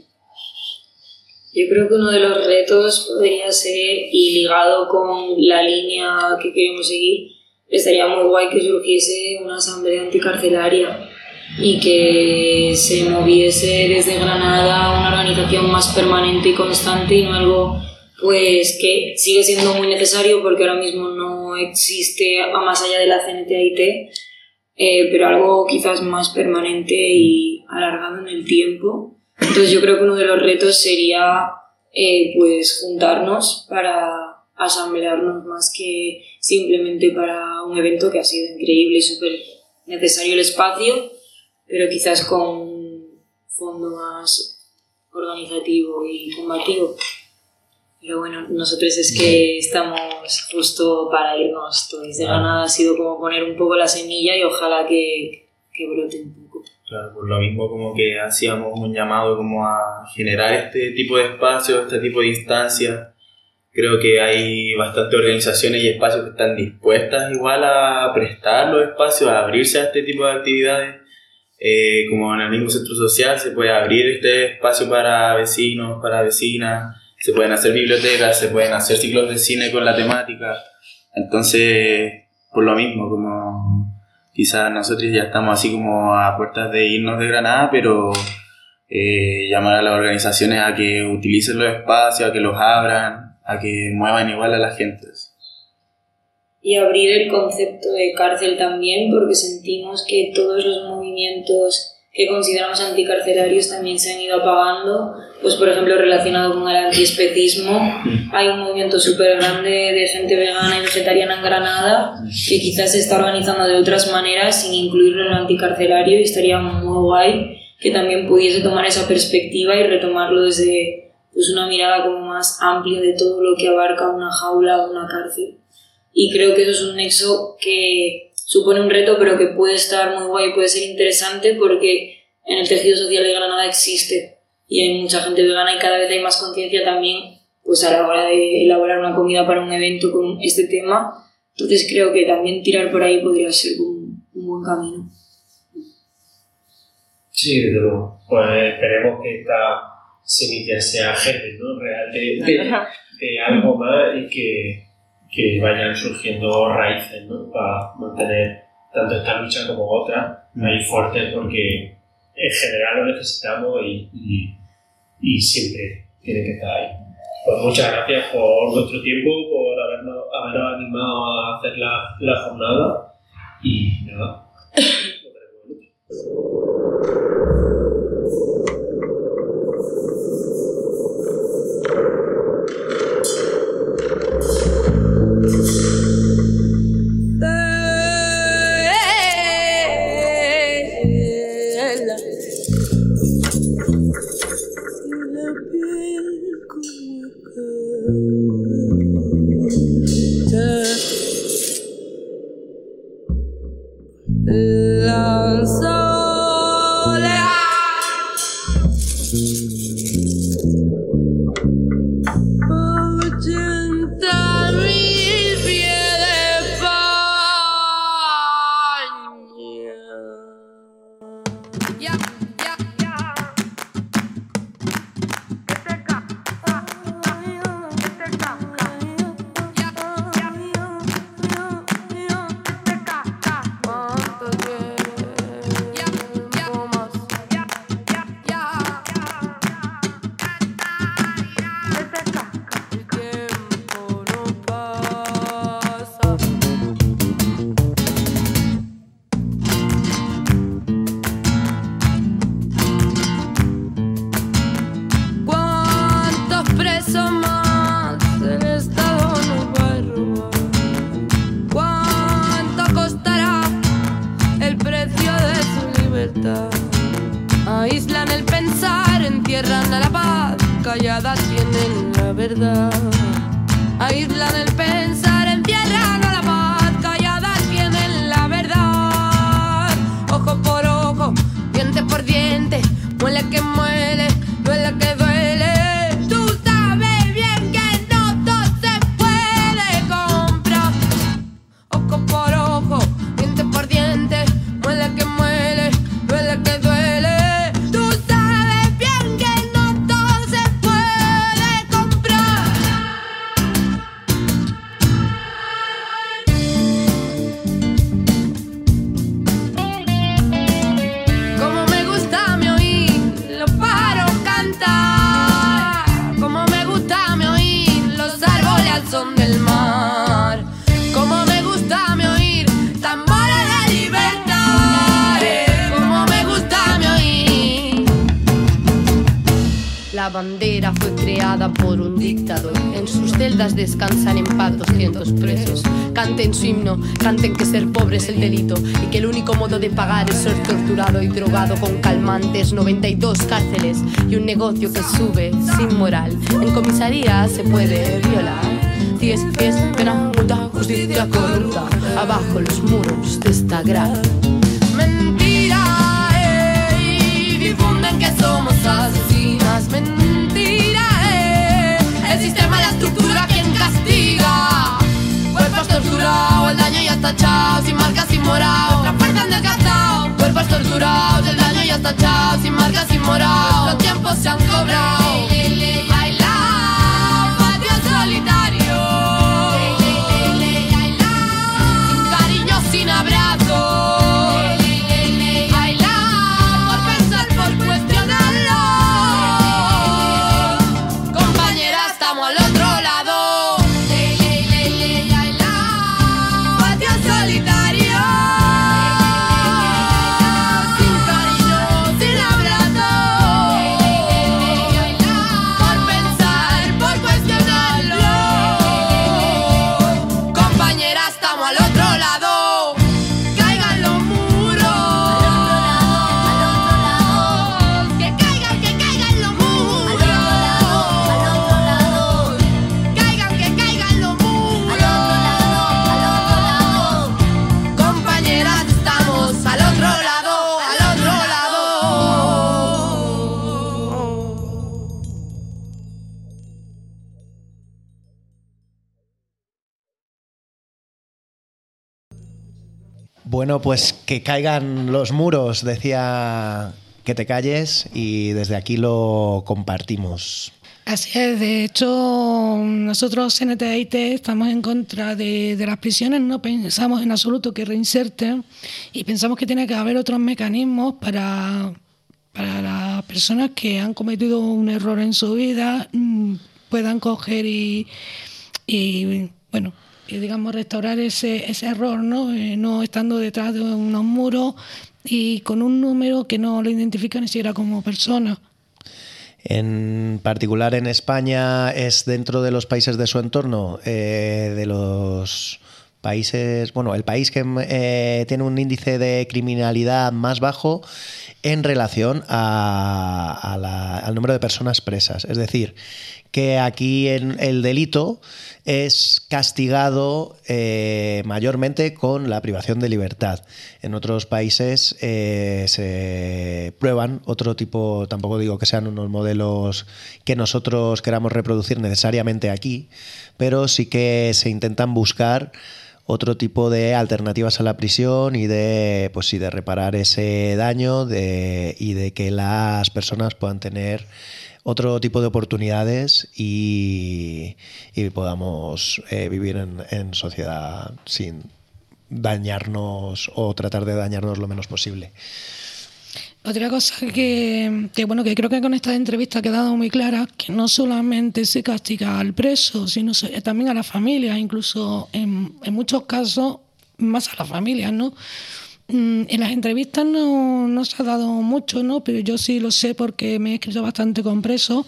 Yo creo que uno de los retos podría ser, y ligado con la línea que queremos seguir, estaría muy guay que surgiese una asamblea anticarcelaria y que se moviese desde Granada una organización más permanente y constante y no algo pues que sigue siendo muy necesario porque ahora mismo no existe más allá de la CNT-AIT, pero algo quizás más permanente y alargado en el tiempo. Entonces yo creo que uno de los retos sería pues juntarnos para asamblearnos más que simplemente para un evento que ha sido increíble y súper necesario el espacio, pero quizás con un fondo más organizativo y combativo. Pero bueno, nosotros es que estamos justo para irnos todos de Granada, ha sido como poner un poco la semilla y ojalá que brote un poco. Claro, por lo mismo como que hacíamos un llamado como a generar este tipo de espacios, este tipo de instancias. Creo que hay bastantes organizaciones y espacios que están dispuestas igual a prestar los espacios, a abrirse a este tipo de actividades. Como en el mismo centro social se puede abrir este espacio para vecinos, para vecinas, se pueden hacer bibliotecas, se pueden hacer ciclos de cine con la temática. Entonces, por lo mismo, como quizás nosotros ya estamos así como a puertas de irnos de Granada, pero llamar a las organizaciones a que utilicen los espacios, a que los abran, a que muevan igual a la gente. Y abrir el concepto de cárcel también, porque sentimos que todos los movimientos que consideramos anticarcelarios también se han ido apagando. Pues por ejemplo, relacionado con el antiespecismo, hay un movimiento súper grande de gente vegana y vegetariana en Granada que quizás se está organizando de otras maneras sin incluirlo en lo anticarcelario y estaría muy guay que también pudiese tomar esa perspectiva y retomarlo desde pues, una mirada como más amplia de todo lo que abarca una jaula o una cárcel. Y creo que eso es un nexo que supone un reto, pero que puede estar muy guay, puede ser interesante porque en el tejido social de Granada existe y hay mucha gente vegana y cada vez hay más conciencia también pues a la hora de elaborar una comida para un evento con este tema. Entonces creo que también tirar por ahí podría ser un buen camino. Sí, desde luego. Pues esperemos que esta semilla sea germen, ¿no? Real de algo más y que vayan surgiendo raíces, ¿no? Para mantener tanto esta lucha como otras ahí fuertes, porque en general lo necesitamos y siempre tiene que estar ahí. Pues muchas gracias por vuestro tiempo, por habernos animado a hacer la jornada y nada. Nos veremos. bandera fue creada por un dictador. En sus celdas descansan en paz 200 presos. Canten su himno, canten que ser pobre es el delito y que el único modo de pagar es ser torturado y drogado con calmantes. 92 cárceles y un negocio que sube sin moral. En comisaría se puede violar. 10 pies, pena, multa, justicia corrupta. Abajo los muros de esta gran mentira, difunden que somos asesinas. Mentira, el sistema, la estructura, quien castiga. Cuerpos torturados, el daño ya está echado, sin marcas, sin morado. Nuestras fuerzas han desgastado. Cuerpos torturados, el daño ya está echado, sin marcas, sin morado. Los tiempos se han cobrado. Baila, patio solitario. Sin cariño, sin abrazo. Baila, por pensar, por cuestionarlo. Compañera, estamos al otro lado. Patio solitario. Sin cariño, sin abrazo. Por pensar, por cuestionarlo. Compañera, estamos al otro lado. Caigan los muros. Que caigan los muros. Caigan los muros. Compañeras, estamos al otro lado, al otro lado. Bueno, pues que caigan los muros, decía que te calles, y desde aquí lo compartimos. Así es, de hecho, nosotros NTIT estamos en contra de las prisiones, no pensamos en absoluto que reinserten y pensamos que tiene que haber otros mecanismos para las personas que han cometido un error en su vida, puedan coger y bueno, y digamos restaurar ese error, ¿no? No estando detrás de unos muros y con un número que no lo identifica ni siquiera como persona. En particular en España es dentro de los países de su entorno, de los países, bueno, el país que tiene un índice de criminalidad más bajo en relación al número de personas presas. Es decir, que aquí el delito es castigado mayormente con la privación de libertad. En otros países se prueban otro tipo, tampoco digo que sean unos modelos que nosotros queramos reproducir necesariamente aquí, pero sí que se intentan buscar otro tipo de alternativas a la prisión y de, pues sí, de reparar ese daño y de que las personas puedan tener otro tipo de oportunidades y podamos vivir en sociedad sin dañarnos o tratar de dañarnos lo menos posible. Otra cosa que creo que con esta entrevista ha quedado muy clara, que no solamente se castiga al preso, sino también a las familias, incluso en muchos casos más a las familias, ¿no? En las entrevistas no se ha dado mucho, ¿no? Pero yo sí lo sé porque me he escrito bastante con presos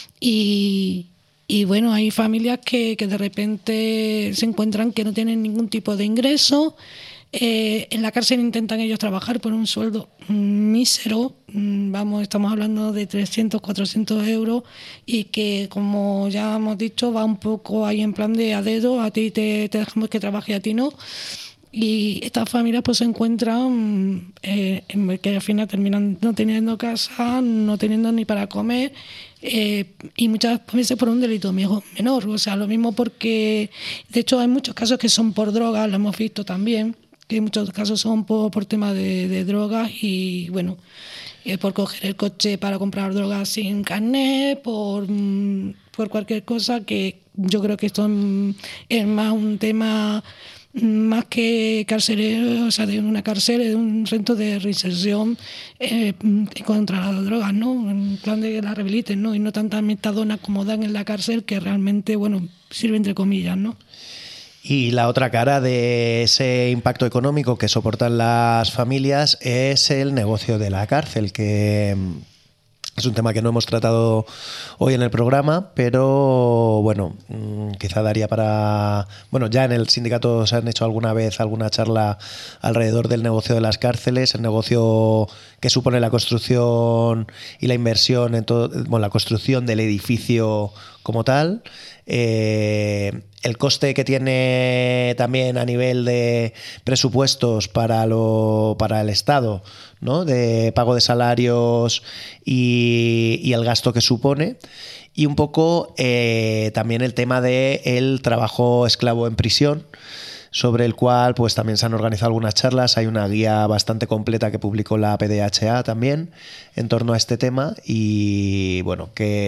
y bueno, hay familias que de repente se encuentran que no tienen ningún tipo de ingreso. En la cárcel intentan ellos trabajar por un sueldo mísero, estamos hablando de 300, 400 euros y que, como ya hemos dicho, va un poco ahí en plan de a dedo, a ti te dejamos que trabaje, a ti no. Y estas familias pues se encuentran que al final terminan no teniendo casa, no teniendo ni para comer, y muchas veces por un delito menor. O sea, lo mismo porque, de hecho, hay muchos casos que son por drogas, lo hemos visto también, que muchos casos son por temas de drogas y, bueno, por coger el coche para comprar drogas sin carnet, por cualquier cosa, que yo creo que esto es más un tema más que carcelero, o sea, de una cárcel, de un centro de reinserción contra las drogas, ¿no? En plan de que la rehabiliten, ¿no? Y no tantas metadonas como dan en la cárcel, que realmente, bueno, sirve entre comillas, ¿no? Y la otra cara de ese impacto económico que soportan las familias es el negocio de la cárcel, que Es un tema que no hemos tratado hoy en el programa, pero bueno, quizá daría para... Bueno, ya en el sindicato se han hecho alguna vez alguna charla alrededor del negocio de las cárceles, el negocio que supone la construcción y la inversión en todo, bueno, la construcción del edificio como tal. El coste que tiene también a nivel de presupuestos para el Estado, ¿no? De pago de salarios y el gasto que supone, y un poco también el tema del trabajo esclavo en prisión, sobre el cual pues también se han organizado algunas charlas. Hay una guía bastante completa que publicó la PDHA también en torno a este tema, y bueno,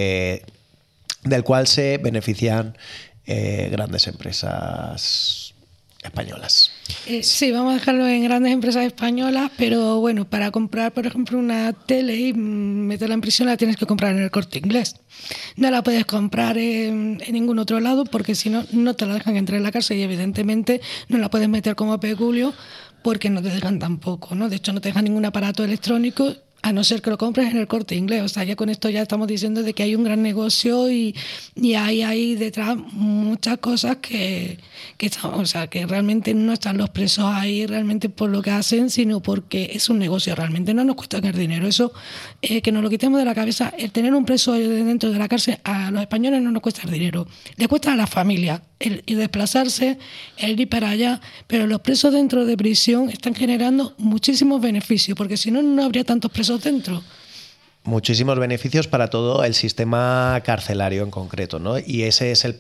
del cual se benefician grandes empresas españolas. Sí, vamos a dejarlo en grandes empresas españolas, pero bueno, para comprar, por ejemplo, una tele y meterla en prisión, la tienes que comprar en el Corte Inglés. No la puedes comprar en ningún otro lado, porque si no, no te la dejan entrar en la cárcel, y evidentemente no la puedes meter como peculio porque no te dejan tampoco, ¿no? De hecho, no te dejan ningún aparato electrónico, a no ser que lo compres en el Corte Inglés. O sea, ya con esto ya estamos diciendo de que hay un gran negocio y hay ahí detrás muchas cosas que realmente no están los presos ahí realmente por lo que hacen, sino porque es un negocio. Realmente no nos cuesta ganar dinero. Eso, que nos lo quitemos de la cabeza. El tener un preso dentro de la cárcel a los españoles no nos cuesta dinero. Le cuesta a la familia el desplazarse, el ir para allá, pero los presos dentro de prisión están generando muchísimos beneficios, porque si no, no habría tantos presos dentro. Muchísimos beneficios para todo el sistema carcelario en concreto, ¿no? Y ese es el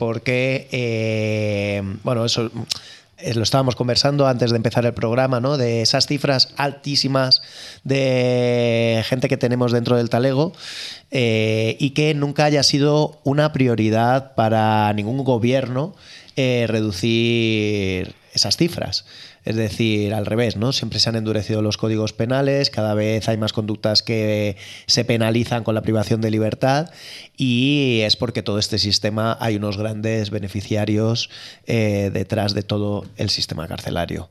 porqué, bueno, eso lo estábamos conversando antes de empezar el programa, ¿no? De esas cifras altísimas de gente que tenemos dentro del talego, y que nunca haya sido una prioridad para ningún gobierno reducir esas cifras. Es decir, al revés, ¿no? Siempre se han endurecido los códigos penales, cada vez hay más conductas que se penalizan con la privación de libertad, y es porque todo este sistema hay unos grandes beneficiarios detrás de todo el sistema carcelario.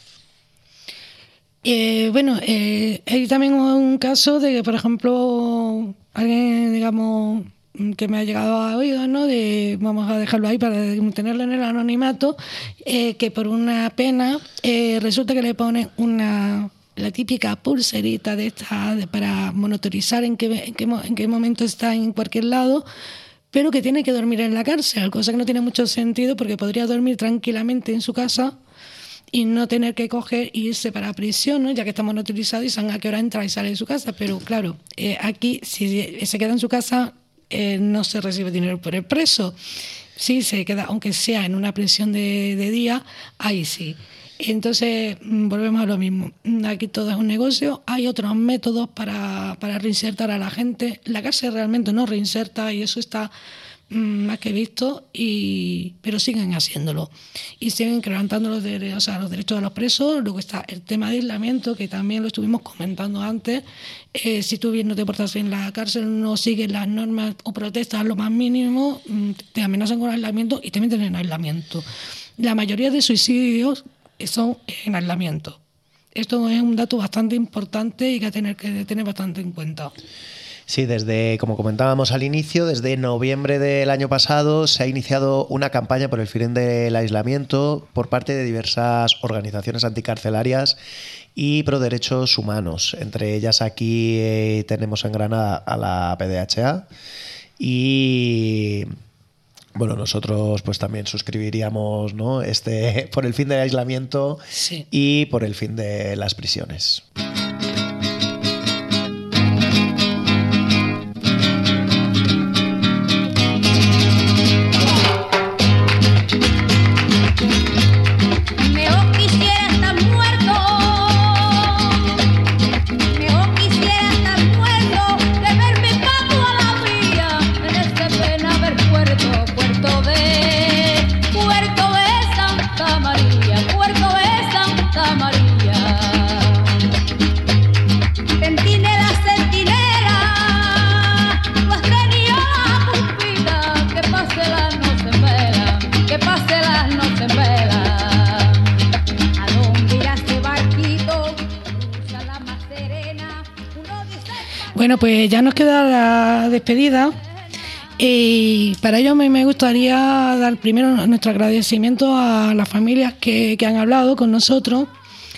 Bueno, hay también un caso de que, por ejemplo, alguien, digamos, que me ha llegado a oído, ¿no? Vamos a dejarlo ahí para tenerlo en el anonimato, que por una pena resulta que le ponen la típica pulserita de esta para monitorizar en qué momento está en cualquier lado, pero que tiene que dormir en la cárcel, cosa que no tiene mucho sentido, porque podría dormir tranquilamente en su casa y no tener que coger e irse para prisión, ¿no? Ya que está monitorizado y saben a qué hora entra y sale de su casa. Pero claro, aquí si se queda en su casa, no se recibe dinero por el preso. Sí, se queda, aunque sea en una prisión de día, ahí sí. Entonces, volvemos a lo mismo. Aquí todo es un negocio. Hay otros métodos para reinsertar a la gente. La cárcel realmente no reinserta, y eso está más que visto, pero siguen haciéndolo y siguen quebrantando los derechos de los presos. Luego está el tema de aislamiento, que también lo estuvimos comentando antes. Si tú bien no te portas bien en la cárcel, no sigues las normas o protestas lo más mínimo, te amenazan con aislamiento y te meten en aislamiento. La mayoría de suicidios son en aislamiento. Esto es un dato bastante importante y que hay que tener bastante en cuenta. Sí, como comentábamos al inicio, desde noviembre del año pasado se ha iniciado una campaña por el fin del aislamiento por parte de diversas organizaciones anticarcelarias y pro derechos humanos. Entre ellas aquí tenemos en Granada a la PDHA, y bueno, nosotros pues también suscribiríamos, ¿no? Por el fin del aislamiento, sí, y por el fin de las prisiones. Bueno, pues ya nos queda la despedida. Y para ello me gustaría dar primero nuestro agradecimiento a las familias que han hablado con nosotros,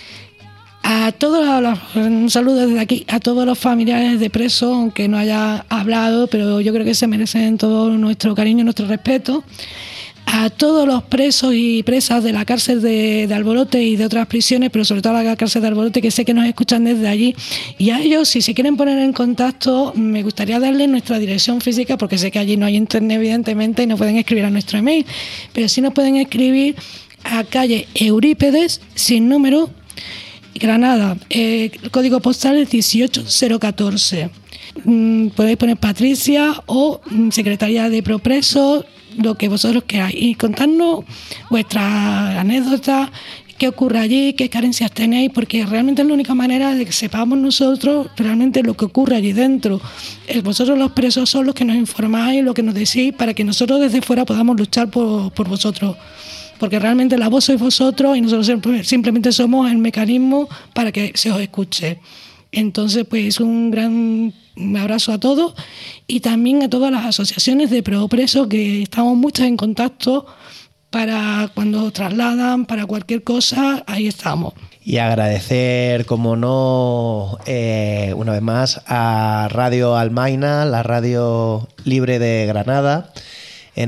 un saludo desde aquí a todos los familiares de presos, aunque no haya hablado, pero yo creo que se merecen todo nuestro cariño y nuestro respeto. A todos los presos y presas de la cárcel de Albolote y de otras prisiones, pero sobre todo a la cárcel de Albolote, que sé que nos escuchan desde allí. Y a ellos, si se quieren poner en contacto, me gustaría darles nuestra dirección física, porque sé que allí no hay internet, evidentemente, y no pueden escribir a nuestro email. Pero sí nos pueden escribir a calle Eurípedes, sin número, Granada. El código postal es 18014. Podéis poner Patricia o Secretaría de Propresos, lo que vosotros queráis, y contarnos vuestras anécdotas, qué ocurre allí, qué carencias tenéis, porque realmente es la única manera de que sepamos nosotros realmente lo que ocurre allí dentro. Vosotros los presos son los que nos informáis, lo que nos decís, para que nosotros desde fuera podamos luchar por vosotros, porque realmente la voz sois vosotros y nosotros simplemente somos el mecanismo para que se os escuche. Entonces, pues un gran abrazo a todos y también a todas las asociaciones de presos, que estamos muchas en contacto para cuando trasladan, para cualquier cosa, ahí estamos. Y agradecer, como no, una vez más a Radio Almaina, la radio libre de Granada, que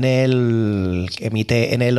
emite en el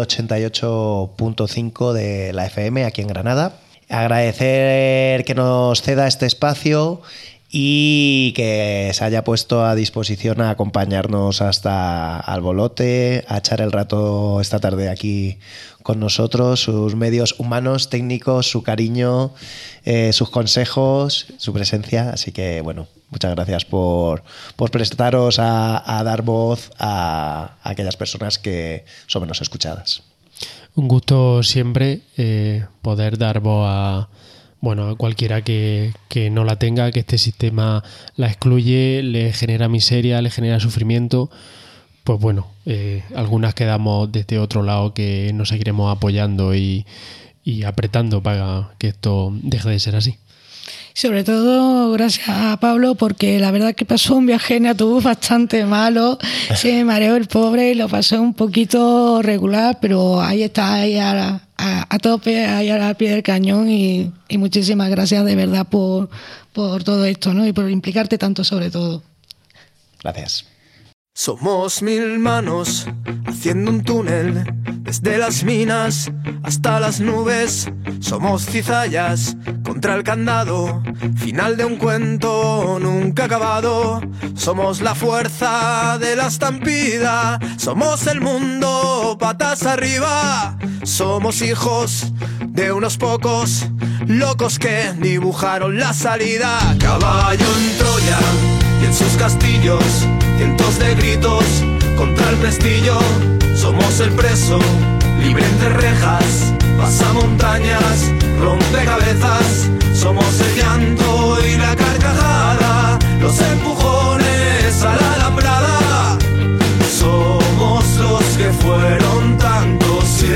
88.5 de la FM aquí en Granada. Agradecer que nos ceda este espacio y que se haya puesto a disposición a acompañarnos hasta Albolote, a echar el rato esta tarde aquí con nosotros, sus medios humanos, técnicos, su cariño, sus consejos, su presencia. Así que, bueno, muchas gracias por prestaros a dar voz a aquellas personas que son menos escuchadas. Un gusto siempre poder dar voz a cualquiera que no la tenga, que este sistema la excluye, le genera miseria, le genera sufrimiento. Pues bueno, algunas quedamos desde otro lado que nos seguiremos apoyando y apretando para que esto deje de ser así. Sobre todo gracias a Pablo, porque la verdad que pasó un viaje en autobús bastante malo, se me mareó el pobre y lo pasó un poquito regular, pero ahí está, ahí a tope, ahí al pie del cañón, y muchísimas gracias de verdad por todo esto, ¿no? Y por implicarte tanto sobre todo. Gracias. Somos 1000 manos haciendo un túnel desde las minas hasta las nubes. Somos cizallas contra el candado, final de un cuento nunca acabado. Somos la fuerza de la estampida, somos el mundo patas arriba. Somos hijos de unos pocos locos que dibujaron la salida. Caballo en Troya y en sus castillos, cientos de gritos contra el prestillo. Somos el preso, libre entre rejas, pasa montañas, rompe cabezas. Somos el llanto y la carcajada, los empujones a la alambrada. Somos los que fueron tanto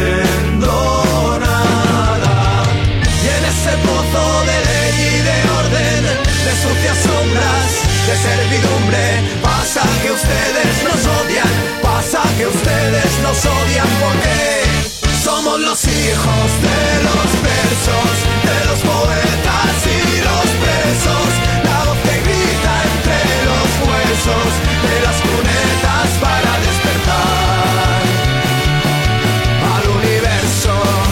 siendo nada. Y en ese pozo de ley y de orden, de sucias sombras, de servidumbre, pasa que ustedes nos odian, pasa que ustedes nos odian porque somos los hijos de los versos, de los poetas y los presos, la voz que grita entre los huesos de las cunetas para despertar al universo.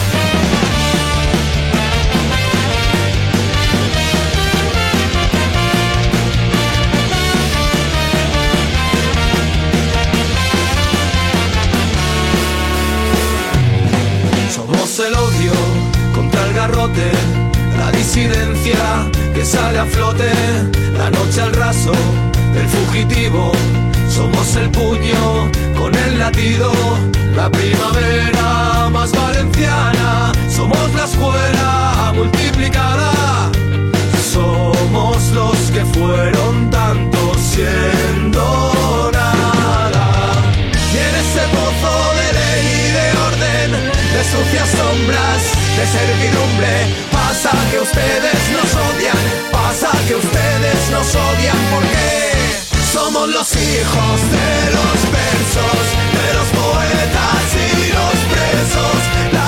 Somos el odio contra el garrote, la disidencia que sale a flote, la noche al raso del fugitivo. Somos el puño con el latido, la primavera más valenciana. Somos la escuela multiplicada, somos los que fueron tanto siendo nada. Y en ese pozo de ley y de orden, de sucias sombras, de servidumbre. Pasa que ustedes nos odian, pasa que ustedes nos odian porque somos los hijos de los versos, de los poetas y los presos.